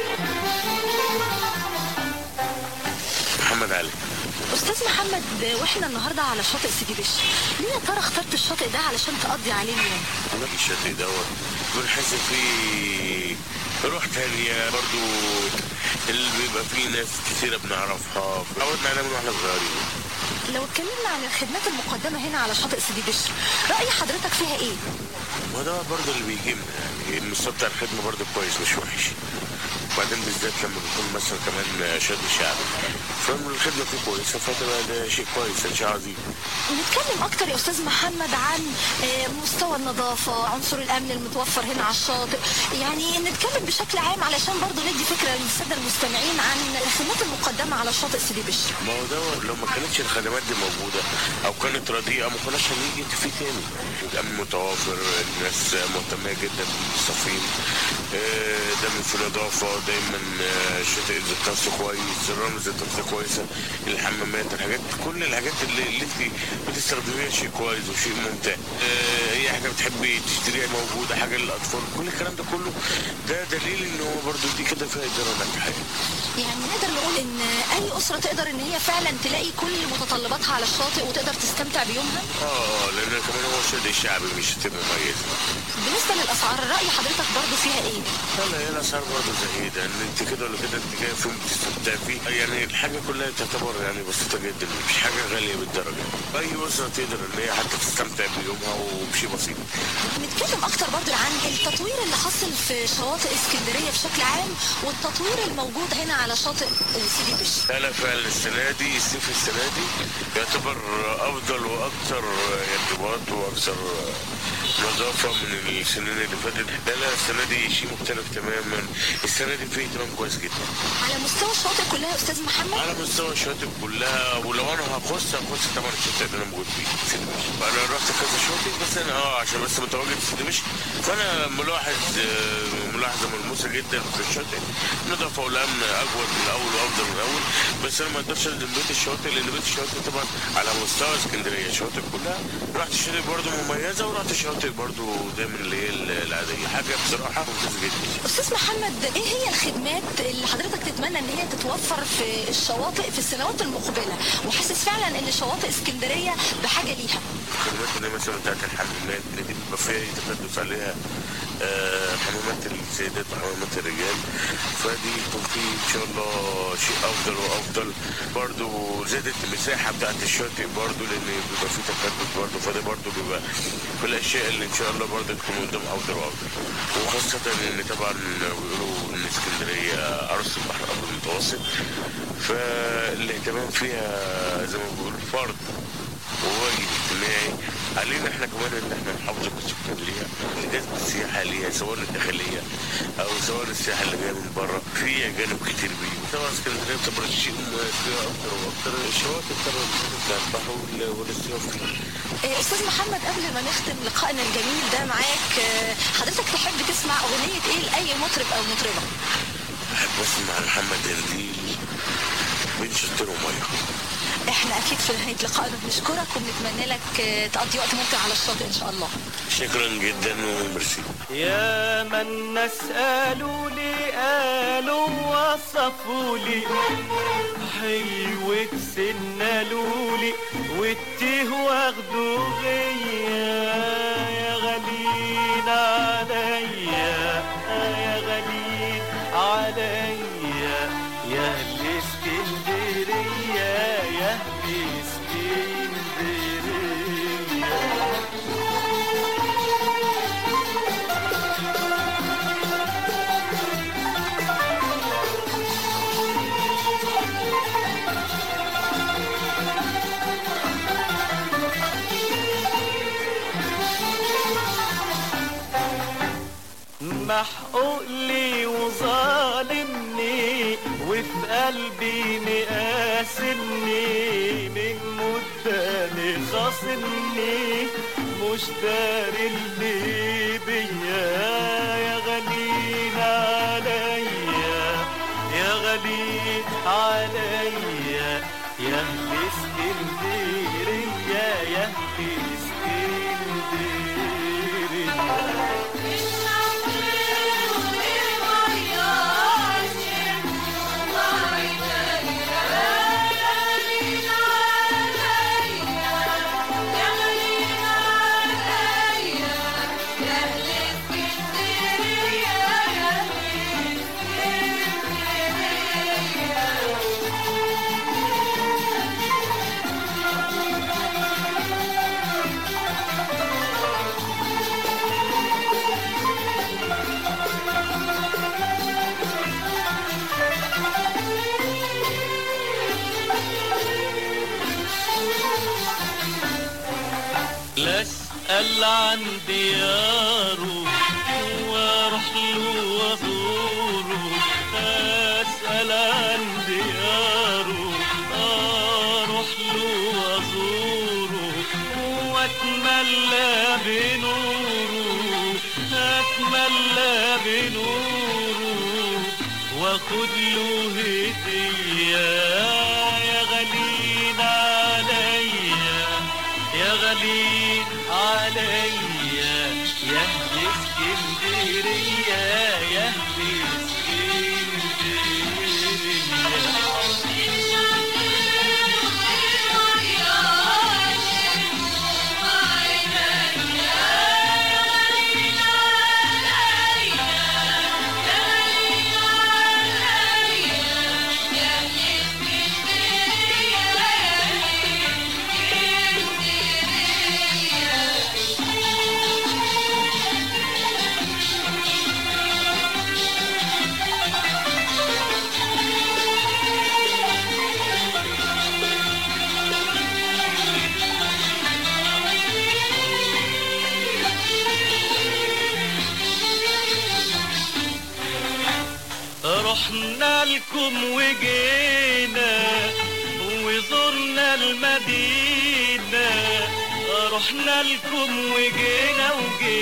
محمد علي. أستاذ محمد، وإحنا النهاردة على شاطئ سيدي بشر، ليه يا ترى اخترت الشاطئ ده علشان تقضي عليه اليوم؟ أنا الشاطئ دوت بنحس فيه روح تانية برضو، اللي بيبقى فيه ناس كثيرة بنعرفها عودنا عليها من واحنا صغيرين. لو اتكلمنا عن الخدمات المقدمة هنا على شاطئ سيدي بشر، رأي حضرتك فيها ايه؟ ما ده برضه اللي بيجيبنا، يعني المستوى بتاع الخدمة برضه كويس مش وحش. وبعدين بالذات لما بيكون مثلا كمان شاطئ شعبي فالخدمة فيه كويسة، فتبقى ده شيء كويس، شيء عظيم. نتكلم أكتر يا أستاذ محمد عن مستوى النظافة، عنصر الأمن المتوفر هنا على الشاطئ، يعني نتكلم بشكل عام علشان برضه ندي فكرة للسادة المستمعين عن الخدمات المقدمة على شاطئ سيدي بشر. ما هو ده لو ما كانتش الخدمات دي موجودة أو كانت رديئة ما كناش هنيجي فيه تاني. الأمن متوفر، الناس مهتمة جدا بالصفين، دايما في الإضافة، دايما الشاطئ ذات نفسه كويس، الرمل ذات نفسه كويسة، الحمامات، الحاجات، كل الحاجات اللي انت بتستخدميها شيء كويس وشيء ممتع. اي حاجة بتحبي تشتريها موجودة، حاجة للأطفال، كل الكلام ده كله ده دليل ان هو برضه دي كده فيها إدارة ناجحة. يعني نقدر نقول ان اي أسرة تقدر ان هي فعلا تلاقي كل متطلباتها على الشاطئ وتقدر تستمتع بيومها؟ لان كمان هو شاطئ شعبي مش شاطئ مميز. بالنسبة للأسعار، رأي حضرتك برضه فيها ايه؟ لا هي الأسعار برضه زهيدة، ان انت كده ولا كده انت جاي فيهم بتستمتع فيه، يعني الحاجة كلها تعتبر يعني بسيطة جدا، مش حاجة غالية بالدرجة. أي أسرة تقدر ان هي حتى تستمتع بيومها وبشيء بسيط. نتكلم أكتر برضه عن التطوير اللي حصل في شواطئ اسكندرية بشكل عام والتطوير الموجود هنا على شاطئ سيدي بشر. لا فعلا السنة دي الصيف السنة دي يعتبر أفضل وأكثر انضباط وأكثر نظافة من السنين اللي فاتت. لا السنة دي شيء مختلف تماما، السنة دي فيه اهتمام كويس جدا. على مستوى الشواطئ كلها يا أستاذ محمد؟ على مستوى الشواطئ كلها، ولو أنا هخص طبعا الشاطئ اللي أنا موجود فيه سيدي بشر. أنا رحت كذا شاطئ بس أنا عشان بس متواجد في سيدي بشر، فأنا ملاحظة ملموسة جدا في الشاطئ، النظافة والأمن أجود من الأول وأفضل من الأول. بس أنا ما أقدرش ألزم بيت الشاطئ لأن بيت الشاطئ طبعا على مستوى اسكندرية الشواطئ كلها. رحت الشاطئ برضه مميزة ورحت الشاطئ برضه دايما اللي هي العادية، حاجة بصراحة ممتازة جدا. أستاذ محمد، إيه هي الخدمات اللي حضرتك تتمنى إن هي تتوفر في الشواطئ في السنوات المقبلة وحاسس فعلا إن شواطئ اسكندرية بحاجة ليها؟ الخدمات اللي مثلا بتاعت الحمامات اللي دي بيبقى فيها تكدس عليها، حمامات السيدات وحمامات الرجال، فدي يكون في ان شاء الله شيء افضل وافضل. برضو زادت المساحه بتاعت الشاطئ برضو لان بيبقى في تكدس برضو، فده برضو بيبقى في الاشياء اللي ان شاء الله برضو تكون قدام افضل وافضل. وخاصه ان طبعا بيقولوا ان اسكندريه عروس البحر الابيض المتوسط، فالاهتمام فيها زي ما بيقولوا فرض وواجب اجتماعي علينا احنا كمان ان احنا نحافظ السكان ليها، جذب السياحه ليها سواء الداخليه او سواء السياحه اللي جايه من بره. في اجانب كتير بيجوا طبعا اسكندريه بتبقى شيء فيها اكتر واكتر الشواطئ طبعا بتاع البحر والاستواء فيها. استاذ محمد، قبل ما نختم لقائنا الجميل ده معاك، حضرتك تحب تسمع اغنيه ايه لاي مطرب او مطربه؟ احب اسمع محمد هنديل بين شطين وميه. احنا اكيد في نهايه لقائنا بنشكرك وبنتمنى لك تقضي وقت ممتع على الشاطئ ان شاء الله. شكرا جدا وميرسي. يا من الناس قالوا وصفوا لي حلوة سنالوا لي والتيه واخدوا غيا، يا غالين عليا يا غالين عليا يا اهل اسكندرية يا اهل اسكندرية. محقوق لي وظالمني وفي قلبي مقاسمني من مدة مخاصمني مش داري اللي بيا، يا غالين عليا يا غالين عليا يا اهل اسكندرية يا اهل اسكندرية. اسأل عن دياره واروح له وازوره، اسأل عن دياره اروح له وازوره واتملى بنوره اتملى بنوره واخد له هدية، يا غالين عليا يا غالين عليا يا اهل اسكندرية يا اهل رحنا لكم وجينا وزرنا المدينة، رحنا لكم وجينا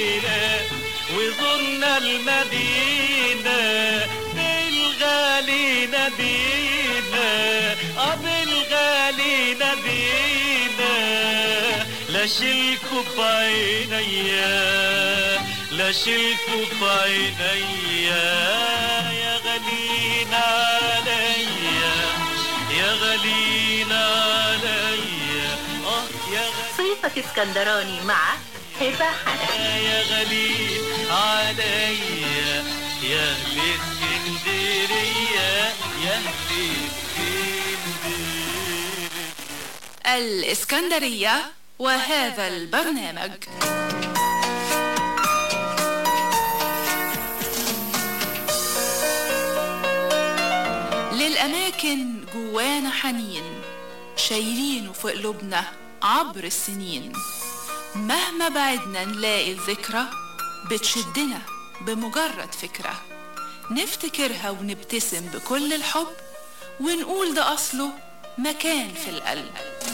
وزرنا المدينة، بالغالي نبينا بالغالي نبينا، لا شلكوا في عينيا لا شلكوا في عينيا، يا غالين عليا يا غالين عليا يا صيفة اسكندراني مع هبة حنفي. يا غالين عليا يا اهل اسكندرية يا اهل اسكندرية. الإسكندرية وهذا البرنامج. للأماكن جوانا حنين شايلينه في قلوبنا عبر السنين، مهما بعدنا نلاقي الذكرى بتشدنا بمجرد فكرة، نفتكرها ونبتسم بكل الحب ونقول ده أصله مكان في القلب.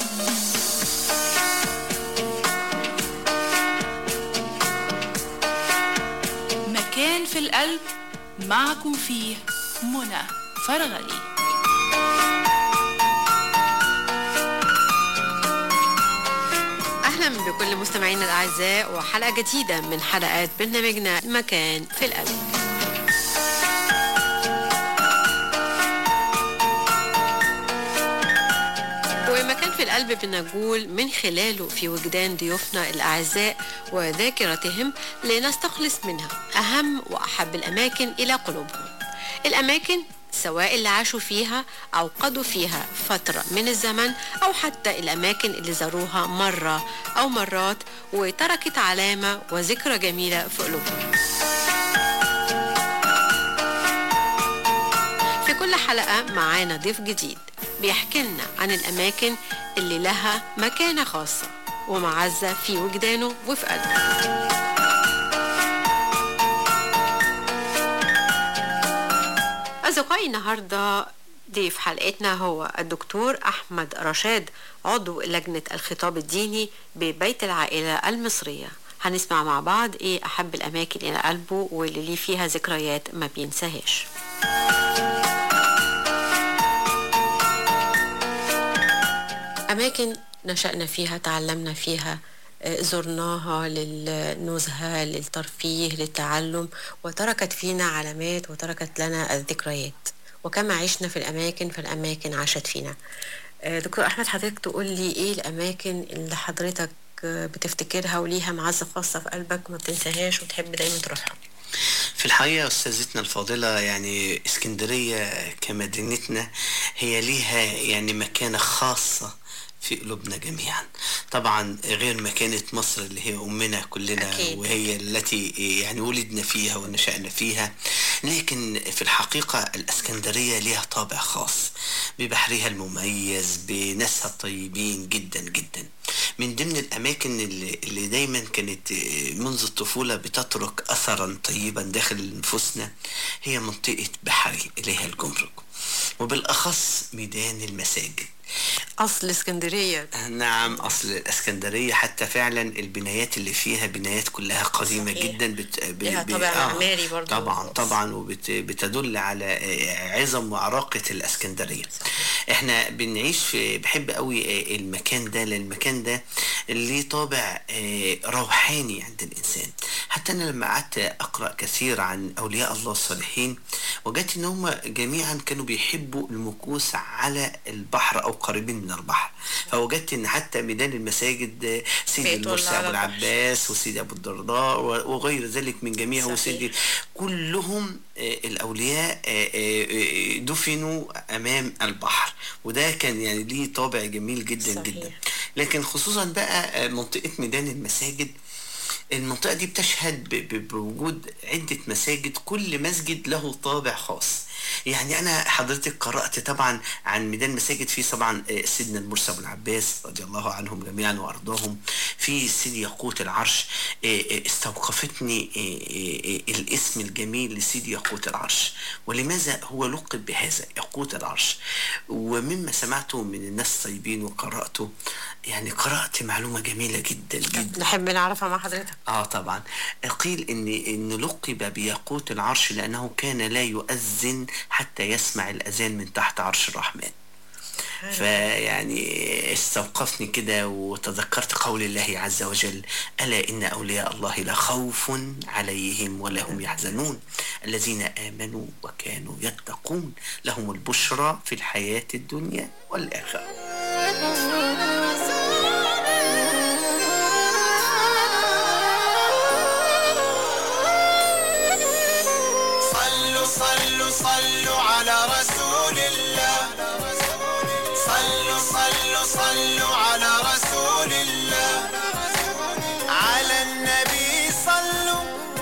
مكان في القلب معكم فيه منى فرغلي. أهلا بكل مستمعينا الأعزاء وحلقة جديدة من حلقات برنامجنا مكان في القلب. ومكان في القلب بنقول من خلاله في وجدان ضيوفنا الأعزاء وذاكرتهم لنستخلص منها أهم وأحب الأماكن إلى قلوبهم. الأماكن سواء اللي عاشوا فيها أو قضوا فيها فترة من الزمن، أو حتى الأماكن اللي زاروها مرة أو مرات وتركت علامة وذكرى جميلة في قلوبهم. في كل حلقة معانا ضيف جديد بيحكي لنا عن الأماكن اللي لها مكانة خاصة ومعزة في وجدانه وفي قلبه. أصدقائي، النهاردة ضيف حلقتنا هو الدكتور أحمد رشاد، عضو لجنة الخطاب الديني ببيت العائلة المصرية. هنسمع مع بعض إيه أحب الأماكن إلى قلبه واللي ليه فيها ذكريات ما بينساهاش. أماكن نشأنا فيها، تعلمنا فيها، زرناها للنزهة، للترفيه، للتعلم، وتركت فينا علامات وتركت لنا الذكريات. وكما عشنا في الأماكن فالأماكن عاشت فينا. دكتور أحمد، حضرتك تقول لي إيه الأماكن اللي حضرتك بتفتكرها وليها معزة خاصة في قلبك ما بتنساهاش وتحب دايما تروحها؟ في الحقيقة أستاذتنا الفاضلة، يعني اسكندرية كمدينتنا هي ليها يعني مكانة خاصة في قلوبنا جميعا، طبعا غير مكانة مصر اللي هي أمنا كلنا أكيد. وهي التي يعني ولدنا فيها ونشأنا فيها، لكن في الحقيقة الاسكندرية ليها طابع خاص ببحرها المميز، بناسها الطيبين جدا جدا. من ضمن الأماكن اللي دايما كانت منذ الطفولة بتترك أثرا طيبا داخل نفوسنا هي منطقة بحري إليها الجمرك، وبالأخص ميدان المساجد. أصل اسكندرية. نعم، أصل الاسكندرية، حتى فعلا البنايات اللي فيها بنايات كلها قديمة صحيح. جدا لها طابع معماري برضو. طبعا وبتدل على عظم وعراقة الاسكندرية صحيح. احنا بنعيش بحب قوي المكان ده، لأن المكان ده اللي طابع روحاني عند الإنسان. حتى أنا لما قعدت أقرأ كثير عن أولياء الله الصالحين وجدت إن هم جميعا كانوا بيحبوا المكوس على البحر أو قريبين من البحر، فوجدت إن حتى ميدان المساجد سيدي المرسي أبو العباس وسيدي أبو الدرداء وغير ذلك من جميع وسيدي كلهم الأولياء دفنوا أمام البحر، وده كان يعني ليه طابع جميل جدا صحيح. جدا. لكن خصوصا بقى منطقة ميدان المساجد، المنطقة دي بتشهد بوجود عدة مساجد، كل مسجد له طابع خاص. يعني أنا حضرتك قرأت طبعا عن ميدان مساجد، في طبعا سيدنا المرسي أبو العباس رضي الله عنهم جميعا وأرضاهم، في سيدي ياقوت العرش. استوقفتني الاسم الجميل لسيدي ياقوت العرش، ولماذا هو لقب بهذا ياقوت العرش؟ ومما سمعته من الناس طيبين وقرأته، يعني قرأت معلومة جميلة جدا جدا نحب نعرفها مع حضرتك. طبعا قيل إن لقب بياقوت العرش لأنه كان لا يؤذن حتى يسمع الأذان من تحت عرش الرحمن. فيعني استوقفني كده وتذكرت قول الله عز وجل: ألا إن أولياء الله لا خوف عليهم ولا هم يحزنون الذين آمنوا وكانوا يتقون لهم البشرى في الحياة الدنيا والآخرة. صلوا على رسول الله، صلوا على رسول الله، على النبي صلوا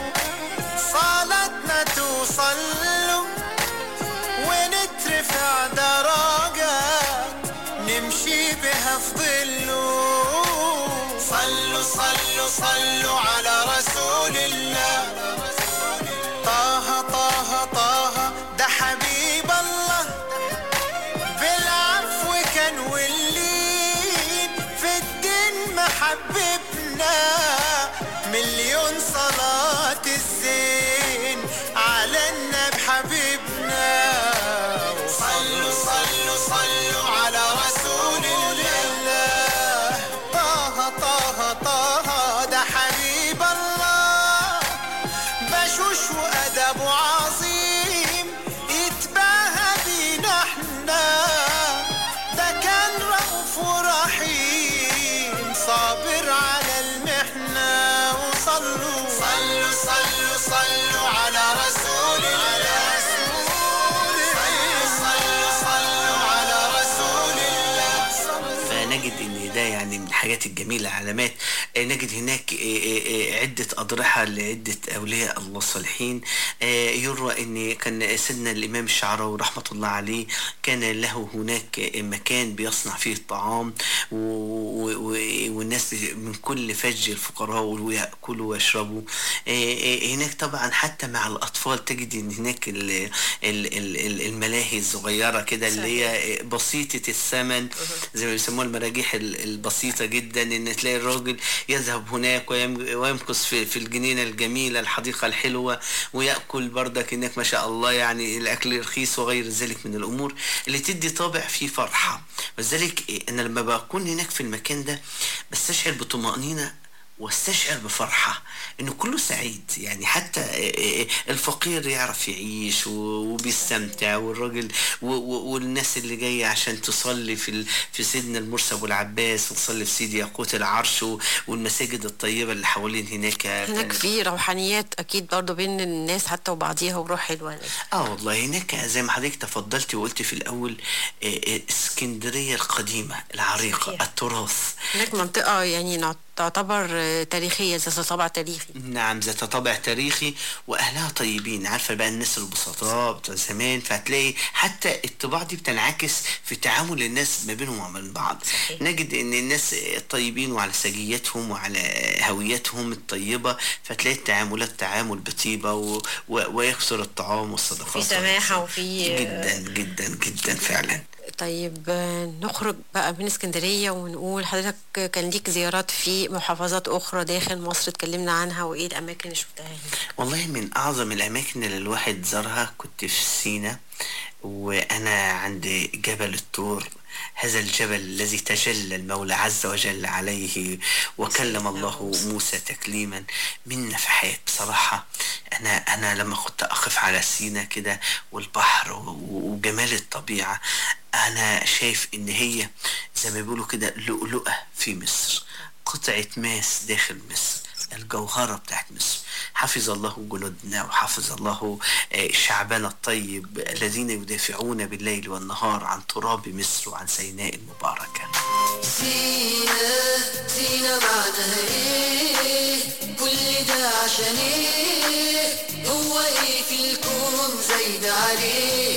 صلاتنا توصلوا، ونترفع درجات نمشي بها في ظله. صلوا على رسول الله. طه طه طه ده حبيب الله، بالعفو كان واللين في الدين محببنا، مليون صلاة الزين على النبي حبيبنا. صلوا على رسول الله. طه طه ده يعني من الحاجات الجميلة علامات. نجد هناك عدة أضرحة لعدة أولياء الله الصالحين. يروى أن كان سيدنا الإمام الشعراوي رحمة الله عليه كان له هناك مكان بيصنع فيه الطعام والناس من كل فج الفقراء ويأكلوا ويشربوا. هناك طبعا حتى مع الأطفال تجد أن هناك الملاهي الصغيرة كده اللي هي بسيطة الثمن زي ما بيسموها المراجيح البسيطة جدا، ان تلاقي الراجل يذهب هناك ويمكث في الجنينة الجميلة الحديقة الحلوة ويأكل بردك هناك ما شاء الله، يعني الأكل رخيص وغير ذلك من الأمور اللي تدي طابع فيه فرحة. وذلك أنا لما بكون هناك في المكان ده بستشعر بطمأنينة واستشعر بفرحة انه كله سعيد، يعني حتى الفقير يعرف يعيش وبيستمتع، والراجل والناس اللي جاية عشان تصلي في سيدنا المرسى ابو العباس وتصلي في سيدي ياقوت العرش والمساجد الطيبة اللي حوالين هناك في روحانيات اكيد برضو بين الناس حتى وبعضيها وروح حلوة. والله هناك زي ما حضرتك تفضلتي وقلت في الاول اسكندرية القديمة العريقة التراث. هناك منطقة يعني تعتبر تاريخية، ذات طابع تاريخي. نعم ذات طابع تاريخي واهلها طيبين، عارفه بقى الناس البسطاء بتوع زمان، فهتلاقي حتى الطباع دي بتنعكس في تعامل الناس ما بينهم وبين بعض. صحيح. نجد ان الناس الطيبين وعلى سجيتهم وعلى هويتهم الطيبه، فتلاقي التعاملات تعامل بطيبه ويكثر الطعام والصدقات في سماحه وفي جدا جدا جدا فعلا. طيب نخرج بقى من اسكندرية ونقول حضرتك كان ليك زيارات في محافظات أخرى داخل مصر اتكلمنا عنها، وإيه الأماكن اللي شفتها هناك؟ والله من أعظم الأماكن اللي الواحد زارها كنت في سينا، وأنا عند جبل الطور، هذا الجبل الذي تجلى المولى عز وجل عليه وكلم الله موسى تكليما. من نفحات بصراحة أنا لما كنت أقف على سينا كده والبحر وجمال الطبيعة، أنا شايف إن هي زي ما بيقولوا كده لؤلؤة في مصر، قطعة ماس داخل مصر، الجوهرة بتاعت مصر. حفظ الله جنودنا وحفظ الله شعبنا الطيب الذين يدافعون بالليل والنهار عن تراب مصر وعن سيناء المباركة. سينا معناها ايه؟ كل ده عشان ايه؟ هو ايه في الكون زايد عليه؟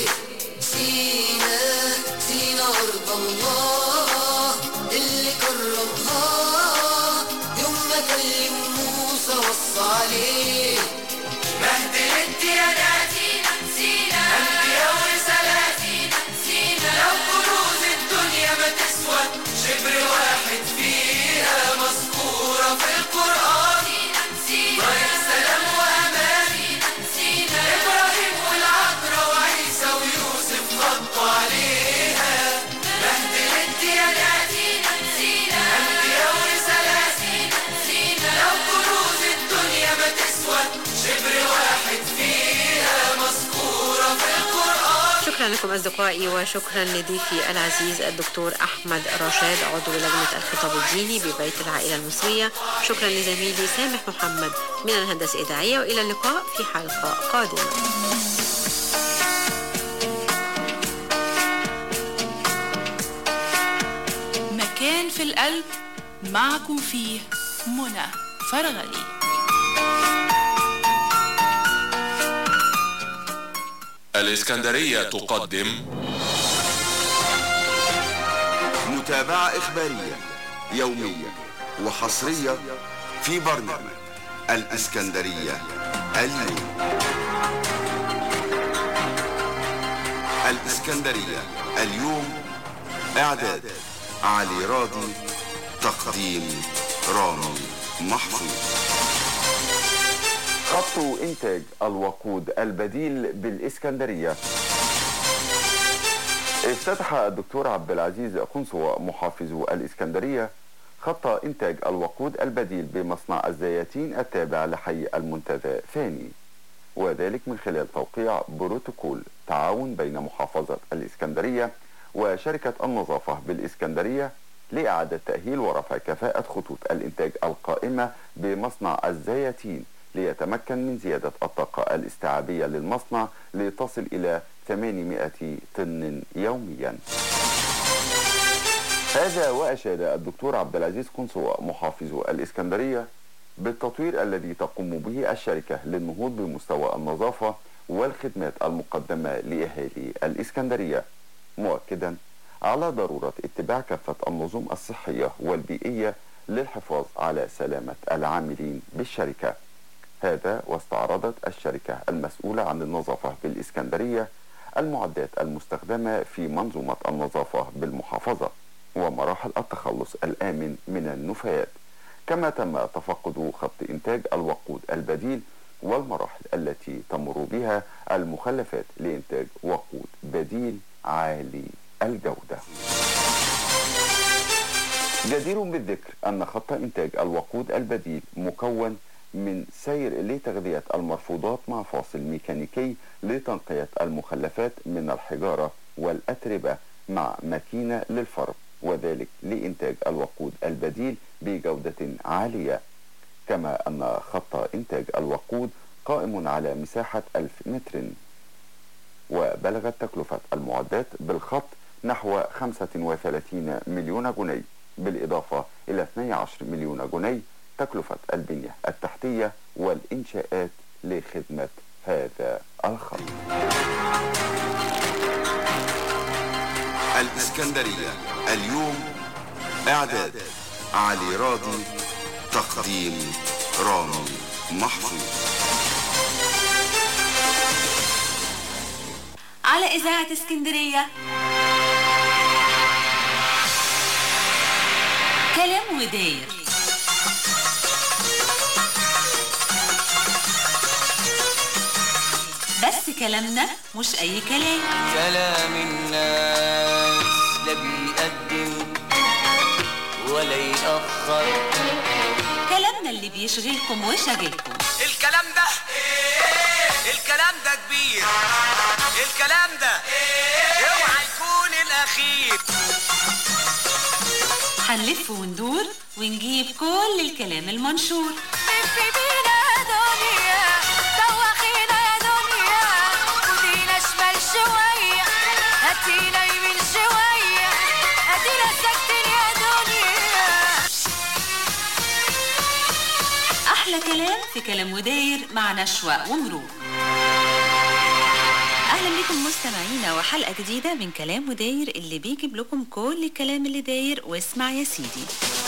سينا أرض الله اللي كرمها يوم ما كلم موسى وصى عليه. بهدلت يا نادينا نسينا أنبياء ورسالاتنا نسينا، لو كنوز الدنيا ما تسوى شبر واحد فيها مذكورة في القرآن. طريق سلام وأمان نسينا، إبراهيم والعذراء وعيسى ويوسف غطوا عليها. بهدلت يا نادينا نسينا أنبياء ورسالاتنا نسينا، لو كنوز الدنيا ما تسوى شبر واحد فيها مذكورة في القرآن. شكرا لكم أصدقائي، وشكرا لضيفي العزيز الدكتور أحمد رشاد عضو لجنة الخطاب الديني ببيت العائلة المصرية. شكرا لزميلي سامح محمد من الهندسة الإذاعية، وإلى اللقاء في حلقة قادمة. مكان في القلب معكم فيه منى فرغلي. الإسكندرية تقدم متابعة إخبارية يومية وحصرية في برنامج الإسكندرية اليوم. الإسكندرية اليوم، إعداد علي راضي، تقديم رامي محفوظ. خط إنتاج الوقود البديل بالإسكندرية. افتتح الدكتور عبد العزيز قنصوة محافظ الإسكندرية خط إنتاج الوقود البديل بمصنع الزياتين التابع لحي المنتزه ثاني، وذلك من خلال توقيع بروتوكول تعاون بين محافظة الإسكندرية وشركة النظافة بالإسكندرية لإعادة تأهيل ورفع كفاءة خطوط الإنتاج القائمة بمصنع الزياتين ليتمكن من زيادة الطاقة الاستيعابية للمصنع لتصل إلى 800 طن يوميا. هذا وأشاد الدكتور عبد العزيز قنصوة محافظ الإسكندرية بالتطوير الذي تقوم به الشركة للنهوض بمستوى النظافة والخدمات المقدمة لأهالي الإسكندرية، مؤكدا على ضرورة اتباع كافة النظم الصحية والبيئية للحفاظ على سلامة العاملين بالشركة. هذا واستعرضت الشركة المسؤولة عن النظافة بالإسكندرية المعدات المستخدمة في منظومة النظافة بالمحافظة ومراحل التخلص الآمن من النفايات، كما تم تفقد خط إنتاج الوقود البديل والمراحل التي تمر بها المخلفات لإنتاج وقود بديل عالي الجودة. جدير بالذكر أن خط إنتاج الوقود البديل مكون من سير لتغذية المرفوضات مع فاصل ميكانيكي لتنقية المخلفات من الحجارة والأتربة مع ماكينة للفرم، وذلك لإنتاج الوقود البديل بجودة عالية. كما أن خط إنتاج الوقود قائم على مساحة 1000 متر، وبلغت تكلفة المعدات بالخط نحو 35 مليون جنيه، بالإضافة إلى 12 مليون جنيه تكلفة البنية التحتية والإنشاءات لخدمة هذا الخط. الإسكندرية اليوم، إعداد علي راضي، تقديم رامي محفوظ. على إذاعة اسكندرية كلام وداير. بس كلامنا مش أي كلام، كلام الناس لا بيقدم ولا يأخر، كلامنا اللي بيشغلكم وشاغلكم. الكلام ده الكلام ده كبير، الكلام ده اوعى يكون الأخير. هنلف وندور ونجيب كل الكلام المنشور. لف بينا يا دنيا، دوخينا يا دنيا، خدينا شمال شوية، هاتينا يمين شوية، ادينا ساكتين يا دنيا. أحلى كلام في كلام وداير مع نشوى ومرور. أهلا بكم مستمعينا وحلقة جديدة من كلام وداير اللي بيجيب لكم كل الكلام اللي داير. واسمع يا سيدي،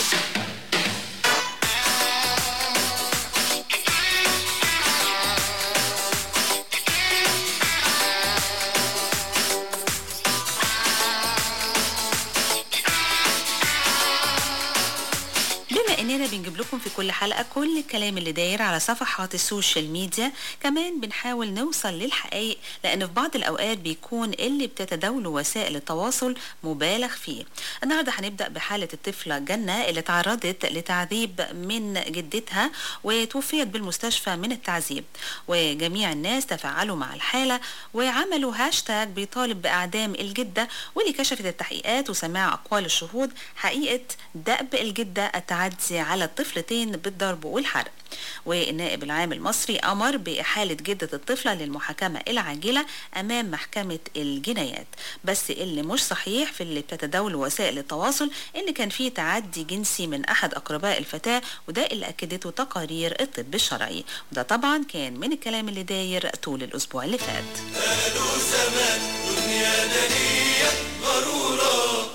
اننا بنجيب لكم في كل حلقة كل الكلام اللي داير على صفحات السوشيال ميديا. كمان بنحاول نوصل للحقائق، لان في بعض الاوقات بيكون اللي بتتداوله وسائل التواصل مبالغ فيه. النهارده هنبدأ بحالة الطفلة جنة اللي تعرضت لتعذيب من جدتها وتوفيت بالمستشفى من التعذيب، وجميع الناس تفاعلوا مع الحالة وعملوا هاشتاج بيطالب بإعدام الجدة، واللي كشفت التحقيقات وسماع أقوال الشهود حقيقة دأب الجدة التعدي على الطفلتين بالضرب والحرق. والنائب العام المصري أمر بإحالة جدة الطفلة للمحاكمة العاجلة أمام محكمة الجنايات. بس اللي مش صحيح في اللي بتتداول وسائل التواصل إن كان فيه تعدي جنسي من أحد أقرباء الفتاة، وده اللي أكدته تقارير الطب الشرعي، وده طبعا كان من الكلام اللي داير طول الأسبوع اللي فات. قالوا زمان دنيا دنيا غرورة،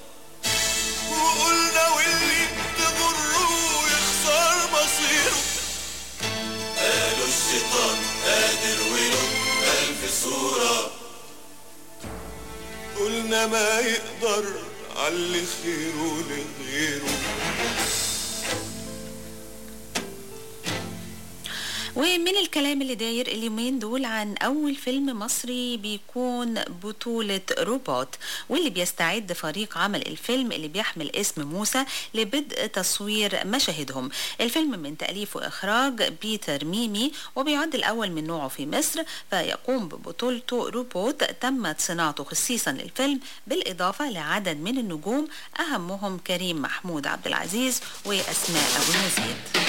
وقلنا واللي تغره يخسر مصيره، قالوا الشيطان قادر وله 1000 صورة، قلنا ما يقدر علي خيره لغيره. ومن الكلام اللي داير اليومين دول عن أول فيلم مصري بيكون بطولة روبوت، واللي بيستعد فريق عمل الفيلم اللي بيحمل اسم موسى لبدء تصوير مشاهدهم. الفيلم من تأليف وإخراج بيتر ميمي، وبيعد الأول من نوعه في مصر، فيقوم ببطولته روبوت تمت صناعته خصيصا للفيلم، بالإضافة لعدد من النجوم أهمهم كريم محمود عبد العزيز وأسماء أبو يزيد.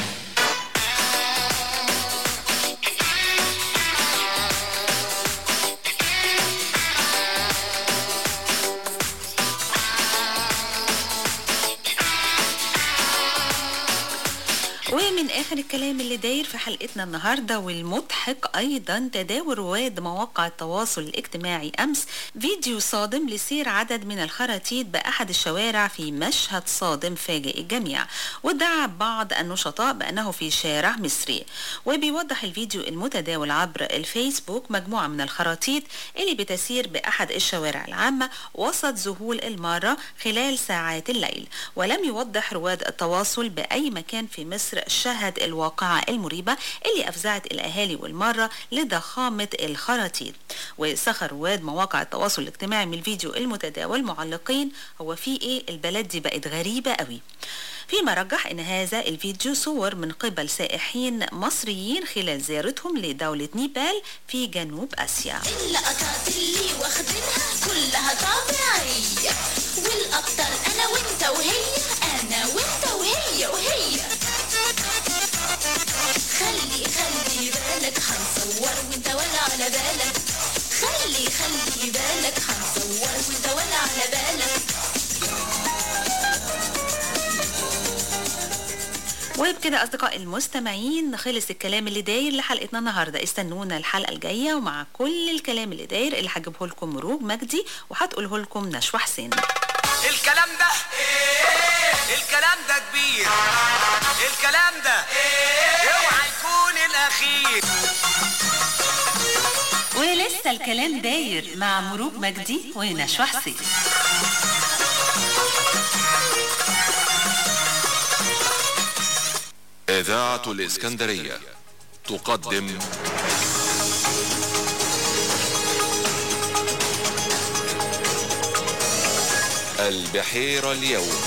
آخر الكلام اللي داير في حلقتنا النهاردة والمضحك أيضا، تداول رواد مواقع التواصل الاجتماعي أمس فيديو صادم لسير عدد من الخراطيط بأحد الشوارع في مشهد صادم فاجئ الجميع. وادعى بعض النشطاء بأنه في شارع مصري. وبيوضح الفيديو المتداول عبر الفيسبوك مجموعة من الخراطيط اللي بتسير بأحد الشوارع العامة وسط ذهول المارة خلال ساعات الليل. ولم يوضح رواد التواصل بأي مكان في مصر شهد الواقعة المريبة اللي أفزعت الأهالي والمارة لضخامة الخراطيط. وسخر رواد مواقع التواصل الاجتماعي من الفيديو المتداول معلقين: هو في ايه؟ البلد دي بقت غريبة قوي. فيما رجح ان هذا الفيديو صور من قبل سائحين مصريين خلال زيارتهم لدولة نيبال في جنوب اسيا. اللقطات اللي واخدينها كلها طبيعية، والاكتر انا وانت وهي، انا وانت وهي وهي. خلي بالك هنصور وانت ولا على بالك، خلي بالك هنصور وانت ولا على بالك. وبكده أصدقاء المستمعين خلص الكلام اللي داير لحلقتنا النهاردة. استنونا الحلقة الجاية ومع كل الكلام اللي داير اللي هجيبه لكم مروج مجدي وهتقوله لكم نشوى حسين. الكلام ده كبير، الكلام ده اوعى يكون الأخير. ولسه الكلام داير مع مروج مجدي ونشوى حسين. إذاعة الإسكندرية تقدم البحيرة اليوم.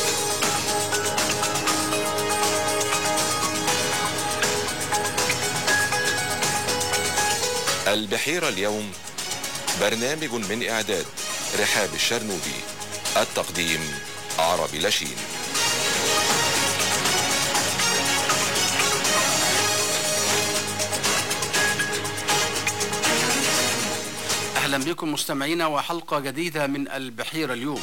البحيرة اليوم برنامج من إعداد رحاب الشرنوبي، التقديم عربي لاشين. أهلا بكم مستمعينا وحلقة جديدة من البحيرة اليوم.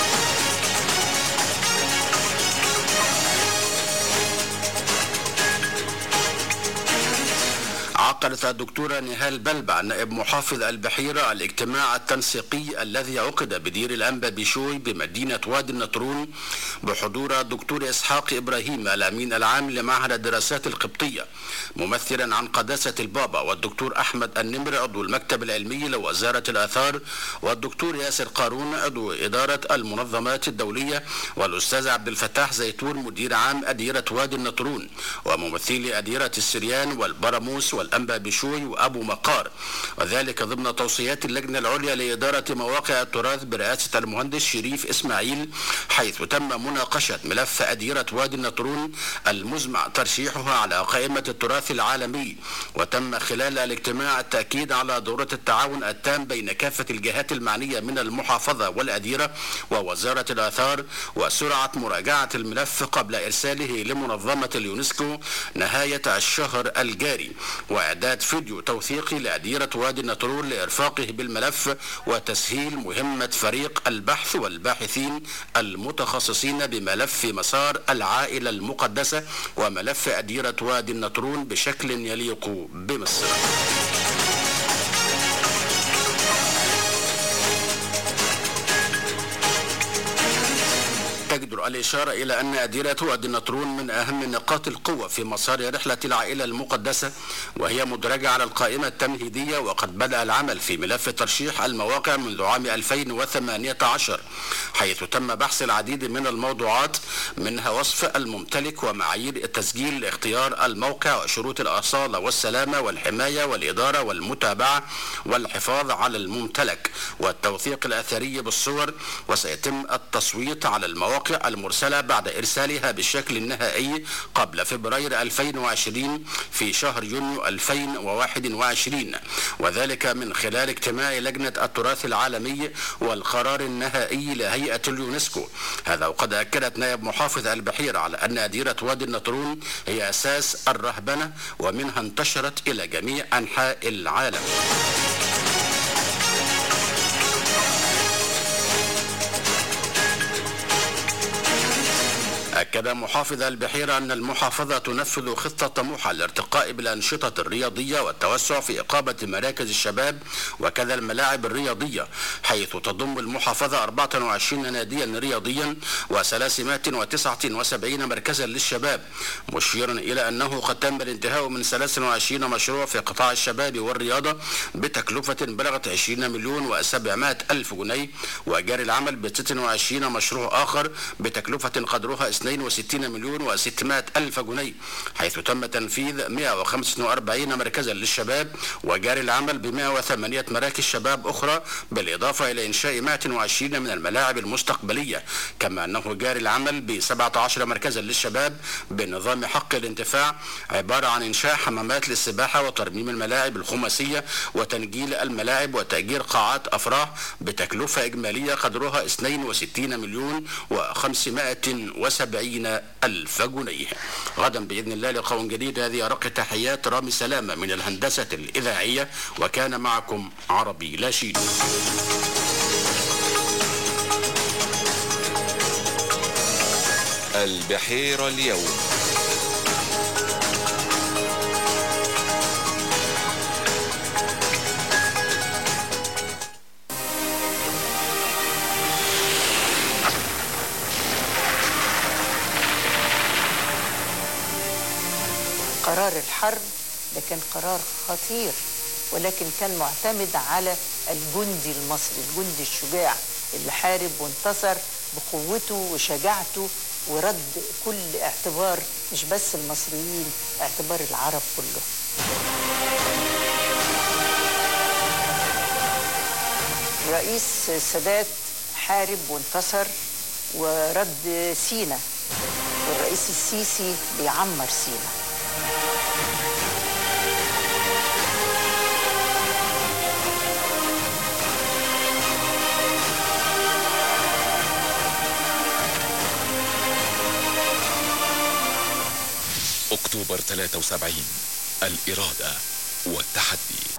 عقدت الدكتورة نهال بلبع نائب محافظ البحيرة الاجتماع التنسيقي الذي عقد بدير الأنبا بشوي بمدينة وادي النطرون بحضور الدكتور إسحاق إبراهيم الأمين العام لمعهد الدراسات القبطية، ممثلا عن قداسة البابا، والدكتور أحمد النمر عضو المكتب العلمي لوزارة الآثار، والدكتور ياسر قارون عضو إدارة المنظمات الدولية، والأستاذ عبد الفتاح زيتون مدير عام أديرة وادي النطرون، وممثلي أديرة السريان والبراموس والأنبا بشوي وأبو مقار، وذلك ضمن توصيات اللجنة العليا لإدارة مواقع التراث برئاسة المهندس شريف إسماعيل، حيث تم مناقشة ملف أديرة وادي النطرون المزمع ترشيحها على قائمة التراث العالمي. وتم خلال الاجتماع التأكيد على ضرورة التعاون التام بين كافة الجهات المعنية من المحافظة والأديرة ووزارة الآثار، وسرعة مراجعة الملف قبل إرساله لمنظمة اليونسكو نهاية الشهر الجاري، وإعداد فيديو توثيقي لأديرة وادي النطرون لإرفاقه بالملف وتسهيل مهمة فريق البحث والباحثين المتخصصين بملف مسار العائلة المقدسة وملف أديرة وادي النطرون بشكل يليق بمصر. تجدر الإشارة إلى أن أديرة وادي النطرون من أهم نقاط القوة في مسار رحلة العائلة المقدسة، وهي مدرجة على القائمة التمهيدية، وقد بدأ العمل في ملف ترشيح المواقع منذ عام 2018، حيث تم بحث العديد من الموضوعات منها وصف الممتلك ومعايير التسجيل لاختيار الموقع وشروط الأصالة والسلامة والحماية والإدارة والمتابعة والحفاظ على الممتلك والتوثيق الأثري بالصور. وسيتم التصويت على المواقع المرسلة بعد إرسالها بالشكل النهائي قبل فبراير 2020 في شهر يونيو 2021، وذلك من خلال اجتماع لجنة التراث العالمي والقرار النهائي لهيئة اليونسكو. هذا وقد أكدت نائب محافظ البحيرة على أن أديرة وادي النطرون هي أساس الرهبنة ومنها انتشرت إلى جميع أنحاء العالم. أكد أكد محافظ البحيرة أن المحافظة تنفذ خطة طموحة للارتقاء بالأنشطة الرياضية والتوسع في إقامة مراكز الشباب وكذا الملاعب الرياضية، حيث تضم المحافظة 24 ناديا رياضيا و379 مركزا للشباب، مشيرا إلى أنه قد تم الانتهاء من 23 مشروع في قطاع الشباب والرياضة بتكلفة بلغت 20,700,000 جنيه، وجاري العمل ب 26 مشروع آخر بتكلفة قدرها 62,600,000 جنيه، حيث تم تنفيذ 145 مركزا للشباب وجاري العمل ب 108 مراكز شباب أخرى، بالإضافة إلى إنشاء 120 من الملاعب المستقبلية، كما أنه جاري العمل ب 17 مركزا للشباب بنظام حق الانتفاع، عبارة عن إنشاء حمامات للسباحة وترميم الملاعب الخماسية وتنجيل الملاعب وتأجير قاعات أفراح بتكلفة إجمالية قدرها 62,570,000 جنيه. غدا بإذن الله لقاء جديد. هذه أرق تحيات رامي سلامة من الهندسة الإذاعية، وكان معكم عربي لاشين. البحيرة اليوم. قرار الحرب ده كان قرار خطير، ولكن كان معتمد على الجندي المصري، الجندي الشجاع اللي حارب وانتصر بقوته وشجاعته ورد كل اعتبار مش بس المصريين، اعتبار العرب كله. الرئيس السادات حارب وانتصر ورد سينا، والرئيس السيسي بيعمر سينا. أكتوبر 73، الإرادة والتحدي.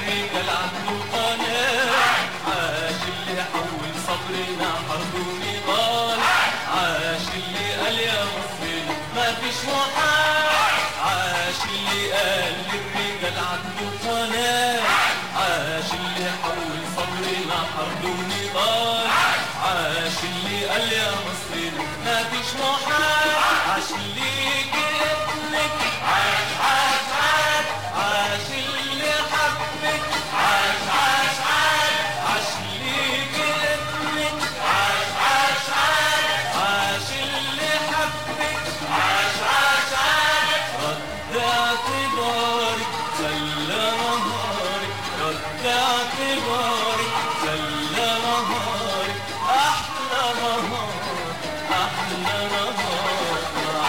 صبرنا حرب ونضال. ليك ابنك عاش عاش عاش عاش اللي حبك عاش عاش عاش عاش ليك ابنك عاش عاش عاش عاش اللي حبك عاش عاش عاش رد اعتبارك خلى نهارك رد اعتبارك